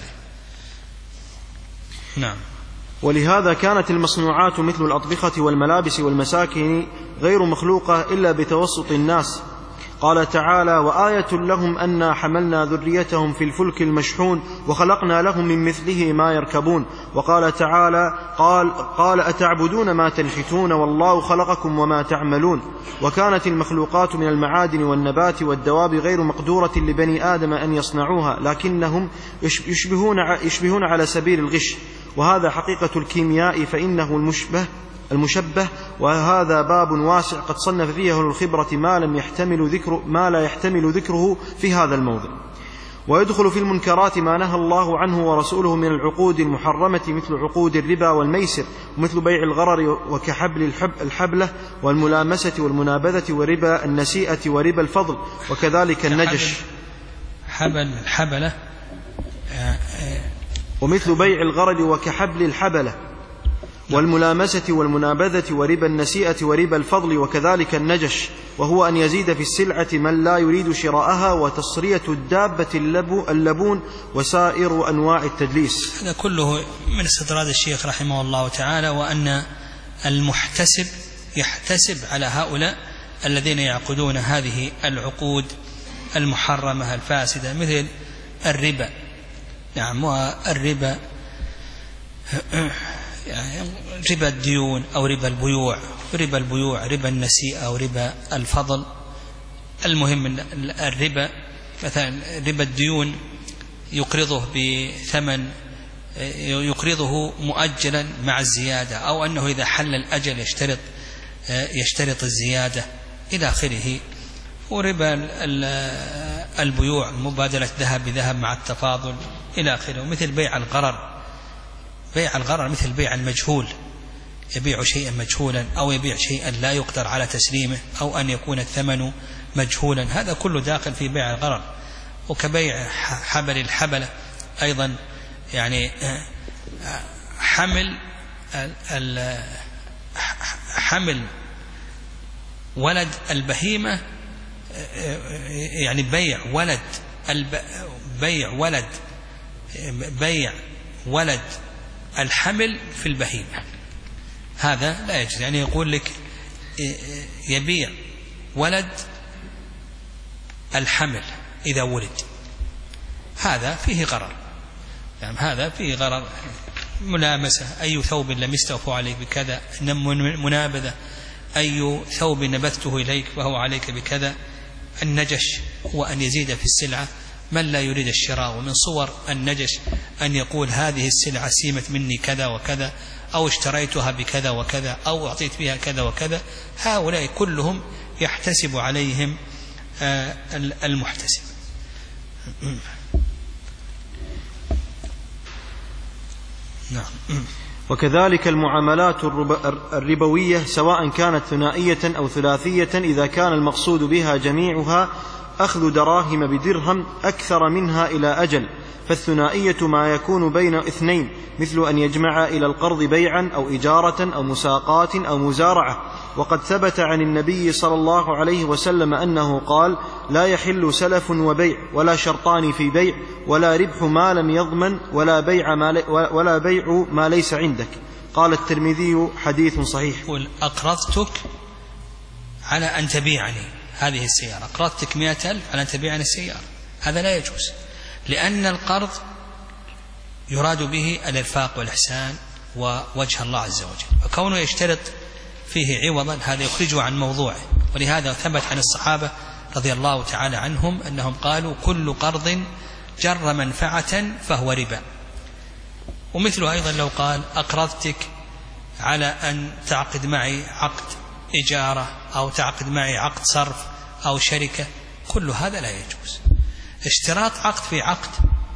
نعم. ولهذا كانت المصنوعات مثل الأطبخة والملابس والمساكن غير مخلوقة إلا بتوسط الناس. قال تعالى: وآية لهم أنا حملنا ذريتهم في الفلك المشحون وخلقنا لهم من مثله ما يركبون. وقال تعالى: قال أتعبدون ما تنحتون والله خلقكم وما تعملون. وكانت المخلوقات من المعادن والنبات والدواب غير مقدورة لبني آدم أن يصنعوها، لكنهم يشبهون على سبيل الغش، وهذا حقيقة الكيمياء، فإنه المشبه، وهذا باب واسع قد صنف فيه الخبرة ما لا يحتمل ذكره في هذا الموضع. ويدخل في المنكرات ما نهى الله عنه ورسوله من العقود المحرمة، مثل عقود الربا والميسر، ومثل بيع الغرر وكحبل الحبلة والملامسة والمنابذة وربا النسيئة وربا الفضل، وكذلك النجش. الحبلة ومثل بيع الغرر وكحبل الحبلة والملامسة والمنابذة وربا النسيئة وربا الفضل، وكذلك النجش، وهو أن يزيد في السلعة من لا يريد شراءها، وتصرية الدابة اللبون، وسائر أنواع التدليس. هذا كله من استطراد الشيخ رحمه الله تعالى، وأن المحتسب يحتسب على هؤلاء الذين يعقدون هذه العقود المحرمة الفاسدة مثل الربا. نعم، والربا يعني ربا الديون أو ربا البيوع، ربا النسيئة أو ربا الفضل. المهم الربا مثلا ربا الديون يقرضه بثمن، يقرضه مؤجلا مع الزيادة، أو أنه إذا حل الأجل يشترط الزيادة إلى آخره. وربا البيوع مبادلة ذهب بذهب مع التفاضل إلى آخره. مثل بيع الغرر مثل بيع المجهول، يبيع شيئا مجهولا أو يبيع شيئا لا يقدر على تسليمه، أو أن يكون الثمن مجهولا، هذا كله داخل في بيع الغرر. وكبيع حبل الحبلة أيضا، يعني حمل ولد البهيمة، يعني بيع ولد الحمل في البهيمة، هذا لا يجوز. يعني يقول لك يبيع ولد الحمل إذا ولد، هذا فيه غرر. يعني هذا فيه غرر. ملامسة، أي ثوب لمسته فهو عليك بكذا. منابذة، أي ثوب نبذته إليك فهو عليك بكذا. النجش هو أن يزيد في السلعة من لا يريد الشراء. ومن صور النجش أن يقول هذه السلعة سيمت مني كذا وكذا، أو اشتريتها بكذا وكذا، أو أعطيت فيها كذا وكذا. هؤلاء كلهم يحتسب عليهم المحتسب. نعم. وكذلك المعاملات الربوية سواء كانت ثنائية أو ثلاثية، إذا كان المقصود بها جميعها أخذ دراهم بدرهم أكثر منها إلى أجل. فالثنائية ما يكون بين اثنين، مثل أن يجمع إلى القرض بيعا أو إجارة أو مساقات أو مزارعة. وقد ثبت عن النبي صلى الله عليه وسلم أنه قال: لا يحل سلف وبيع، ولا شرطان في بيع، ولا ربح ما لم يضمن، ولا بيع ما ليس عندك. قال الترمذي: حديث صحيح. قل أقرضتك على أن تبيعني هذه السيارة، أقرضتك 100,000 على أن تبيعني السيارة، هذا لا يجوز، لأن القرض يراد به الإرفاق والإحسان ووجه الله عز وجل، وكونه يشترط فيه عوضا هذا يخرجه عن موضوعه. ولهذا ثبت عن الصحابة رضي الله تعالى عنهم أنهم قالوا: كل قرض جر منفعة فهو ربا. ومثله أيضا لو قال: أقرضتك على أن تعقد معي عقد إجارة، أو تعقد معي عقد صرف أو شركة، كل هذا لا يجوز. اشتراط عقد في عقد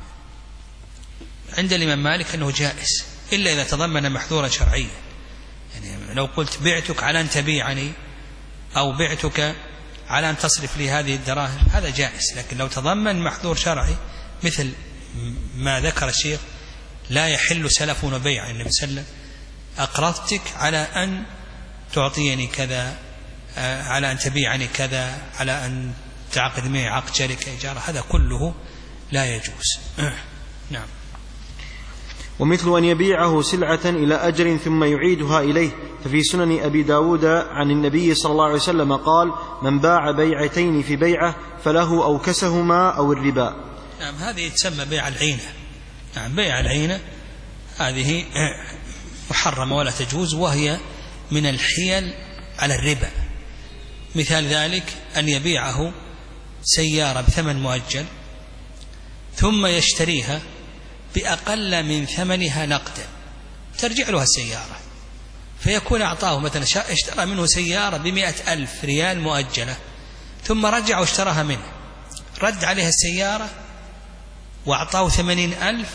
عند الإمام مالك أنه جائز، إلا إذا تضمن محذورا شرعيا. يعني لو قلت: بعتك على أن تبيعني، أو بعتك على أن تصرف لي هذه الدراهم، هذا جائز. لكن لو تضمن محذور شرعي مثل ما ذكر الشيخ: لا يحل سلف وبيع، النبي صلى الله عليه وسلم أقرضتك على أن تعطيني كذا، على أن تبيعني كذا، على أن تعقد معي عقد شركة إجارة، هذا كله لا يجوز. نعم. ومثل أن يبيعه سلعة إلى أجل ثم يعيدها إليه. ففي سنن أبي داود عن النبي صلى الله عليه وسلم قال: من باع بيعتين في بيعة فله أو كسهما أو الربا. نعم، هذه تسمى بيع العينة. نعم، بيع العينة هذه محرمة ولا تجوز، وهي من الحيل على الربا. مثال ذلك أن يبيعه سيارة بثمن مؤجل ثم يشتريها بأقل من ثمنها نقدا، ترجع له السيارة، فيكون أعطاه مثلا اشترى منه سيارة ب100,000 ريال مؤجلة، ثم رجع واشتراها منه، رد عليها السيارة وأعطاه 80,000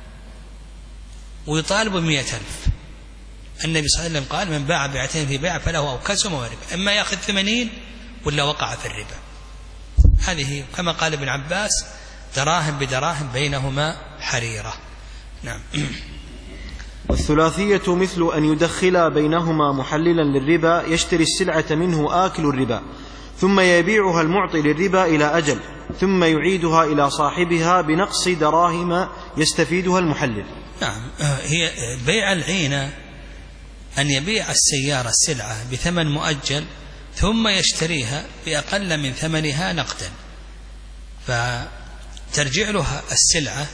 ويطالب ب100,000. النبي صلى الله عليه وسلم قال: من باع بيعتين في بيع فله أو كسهما أو ربا، إما يأخذ 80 ولا وقع في الربا. هذه كما قال ابن عباس: دراهم بدراهم بينهما حريرة. نعم. والثلاثية مثل أن يدخل بينهما محللا للربا يشتري السلعة منه آكل الربا ثم يبيعها المعطي للربا إلى أجل ثم يعيدها إلى صاحبها بنقص دراهم يستفيدها المحلل. نعم، هي بيع العينة أن يبيع السيارة السلعة بثمن مؤجل ثم يشتريها بأقل من ثمنها نقدا، فترجع له السلعة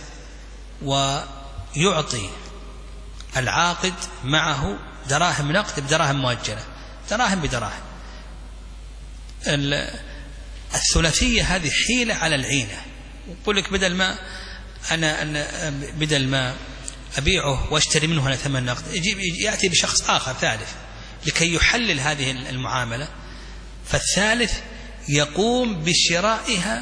ويعطي العاقد معه دراهم نقد بدراهم مؤجلة، دراهم بدراهم. الثلاثية هذه حيلة على العينة، يقول لك بدل ما أبيعه واشتري منه على ثمن نقد يأتي بشخص آخر ثالث لكي يحلل هذه المعاملة، فالثالث يقوم بشرائها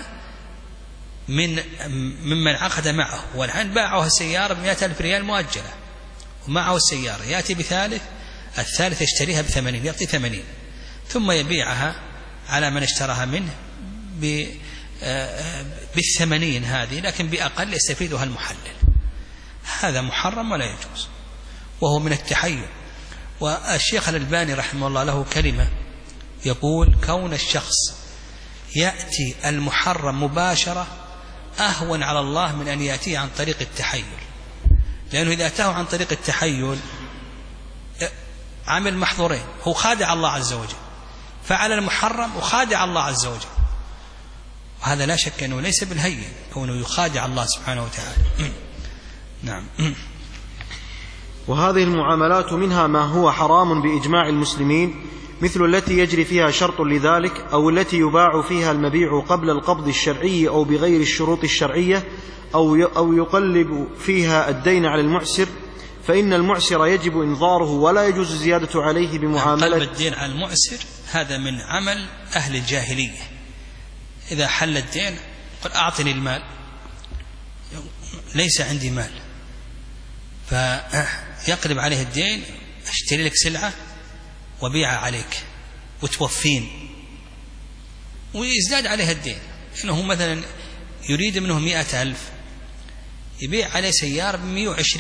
ممن عقد معه، والآن باعه السيارة ب100,000 ريال مؤجلة ومعه السيارة، يأتي بثالث، الثالث يشتريها ب80 يعطي 80 ثم يبيعها على من اشتراها منه ب80 هذه لكن بأقل يستفيدها المحلل. هذا محرم ولا يجوز، وهو من التحيل. والشيخ الألباني رحمه الله له كلمة يقول: كون الشخص يأتي المحرم مباشرة أهون على الله من أن يأتيه عن طريق التحيل، لأنه إذا أتاه عن طريق التحيل عمل محظورين، هو خادع الله عز وجل، فعل المحرم وخادع الله عز وجل، وهذا لا شك أنه ليس بالهين كونه يخادع الله سبحانه وتعالى. نعم. وهذه المعاملات منها ما هو حرام بإجماع المسلمين، مثل التي يجري فيها شرط لذلك، أو التي يباع فيها المبيع قبل القبض الشرعي أو بغير الشروط الشرعية، أو يقلب فيها الدين على المعسر، فإن المعسر يجب إنظاره ولا يجوز الزيادة عليه بمعاملة. قلب الدين على المعسر هذا من عمل أهل الجاهلية، إذا حل الدين قل أعطني المال، ليس عندي مال، فيقلب عليه الدين، اشتري لك سلعة وبيعها عليك وتوفين، ويزداد عليها الدين، إنه مثلا يريد منه 100,000 يبيع عليه سيارة ب120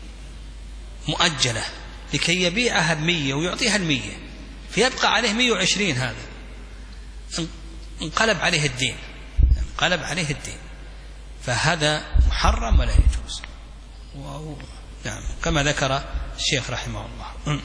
مؤجلة لكي يبيعها ب100 ويعطيها 100 فيبقى عليه 120. هذا انقلب عليه الدين، انقلب عليه الدين، فهذا محرم ولا يجوز. نعم، كما ذكر الشيخ رحمه الله.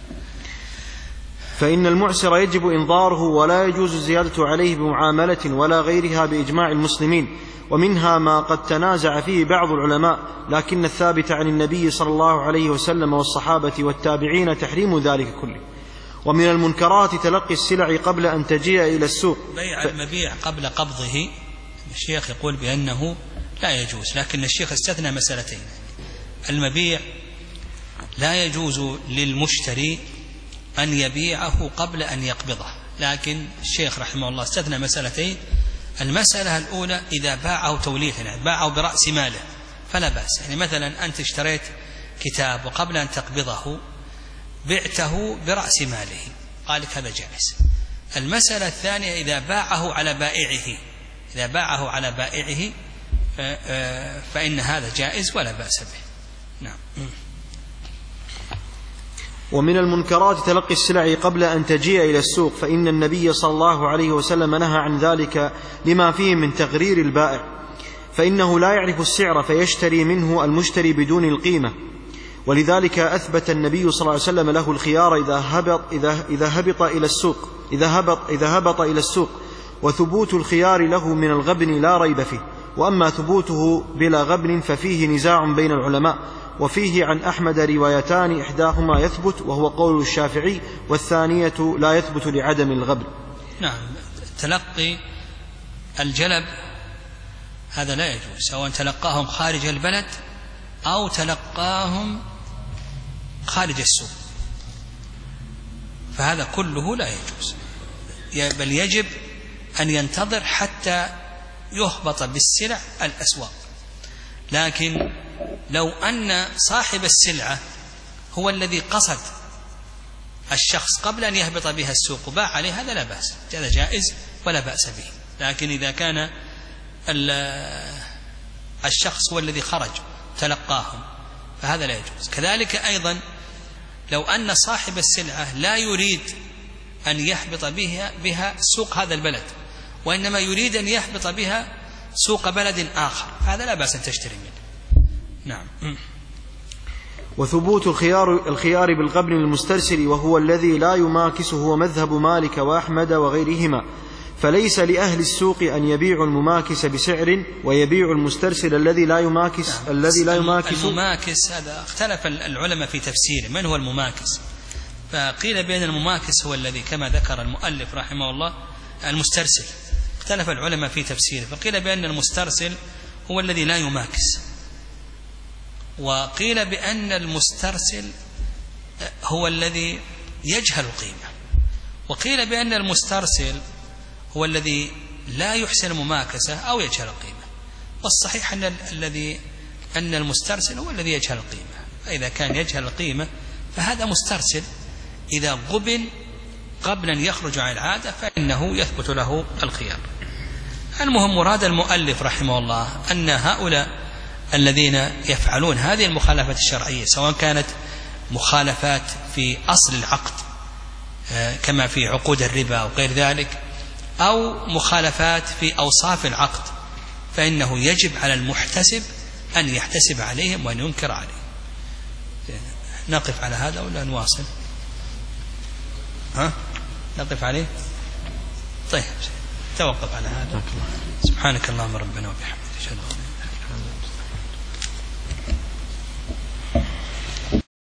فإن المعسر يجب إنظاره ولا يجوز الزيادة عليه بمعاملة ولا غيرها بإجماع المسلمين، ومنها ما قد تنازع فيه بعض العلماء، لكن الثابت عن النبي صلى الله عليه وسلم والصحابة والتابعين تحريم ذلك كله. ومن المنكرات تلقي السلع قبل أن تجيء إلى السوق، بيع المبيع قبل قبضه الشيخ يقول بأنه لا يجوز، لكن الشيخ استثنى مسألتين: المبيع لا يجوز للمشتري أن يبيعه قبل أن يقبضه، لكن الشيخ رحمه الله استثنى مسألتين: المسألة الأولى إذا باعه توليفا، يعني باعه برأس ماله فلا بأس، يعني مثلا أنت اشتريت كتاب وقبل أن تقبضه بعته برأس ماله، قال لك هذا جائز. المسألة الثانية إذا باعه على بائعه، إذا باعه على بائعه فإن هذا جائز ولا بأس به. نعم. ومن المنكرات تلقي السلع قبل أن تجيء إلى السوق، فإن النبي صلى الله عليه وسلم نهى عن ذلك لما فيه من تغرير البائع، فإنه لا يعرف السعر فيشتري منه المشتري بدون القيمة، ولذلك أثبت النبي صلى الله عليه وسلم له الخيار إذا هبط إلى السوق، وثبوت الخيار له من الغبن لا ريب فيه، وأما ثبوته بلا غبن ففيه نزاع بين العلماء، وفيه عن أحمد روايتان، إحداهما يثبت وهو قول الشافعي، والثانية لا يثبت لعدم الغبن. نعم، تلقي الجلب هذا لا يجوز، سواء تلقاهم خارج البلد أو تلقاهم خارج السوق، فهذا كله لا يجوز، بل يجب أن ينتظر حتى يهبط بالسلع الأسواق. لكن لو أن صاحب السلعة هو الذي قصد الشخص قبل أن يهبط بها السوق وباع عليه، هذا لا بأس، هذا جائز ولا بأس به. لكن إذا كان الشخص هو الذي خرج تلقاهم فهذا لا يجوز. كذلك أيضا لو أن صاحب السلعة لا يريد أن يحبط بها سوق هذا البلد، وإنما يريد أن يحبط بها سوق بلد آخر، هذا لا بأس أن تشتري منه. نعم. وثبوت الخيار بالقبن المسترسل وهو الذي لا يماكسه هو مذهب مالك وأحمد وغيرهما، فليس لأهل السوق أن يبيعوا المماكس بسعر ويبيع المسترسل الذي لا يماكس. المماكس هذا اختلف العلماء في تفسيره، من هو المماكس؟ فقيل بأن المماكس هو الذي كما ذكر المؤلف رحمه الله المسترسل، اختلف العلماء في تفسيره، فقيل بأن المسترسل هو الذي لا يماكس، وقيل بأن المسترسل هو الذي يجهل القيمة، وقيل بأن المسترسل هو الذي لا يحسن المماكسة أو يجهل القيمة. والصحيح أن المسترسل هو الذي يجهل القيمة، فإذا كان يجهل القيمة فهذا مسترسل، إذا قبل قبل أن يخرج عن العادة فإنه يثبت له الخيار. المهم مراد المؤلف رحمه الله أن هؤلاء الذين يفعلون هذه المخالفات الشرعية، سواء كانت مخالفات في أصل العقد كما في عقود الربا أو غير ذلك، أو مخالفات في أوصاف العقد، فإنه يجب على المحتسب أن يحتسب عليهم وأن ينكر عليهم. نقف على هذا ولا نواصل؟ نقف عليه؟ طيب توقف على هذا. سبحانك اللهم ربنا وبحمدك.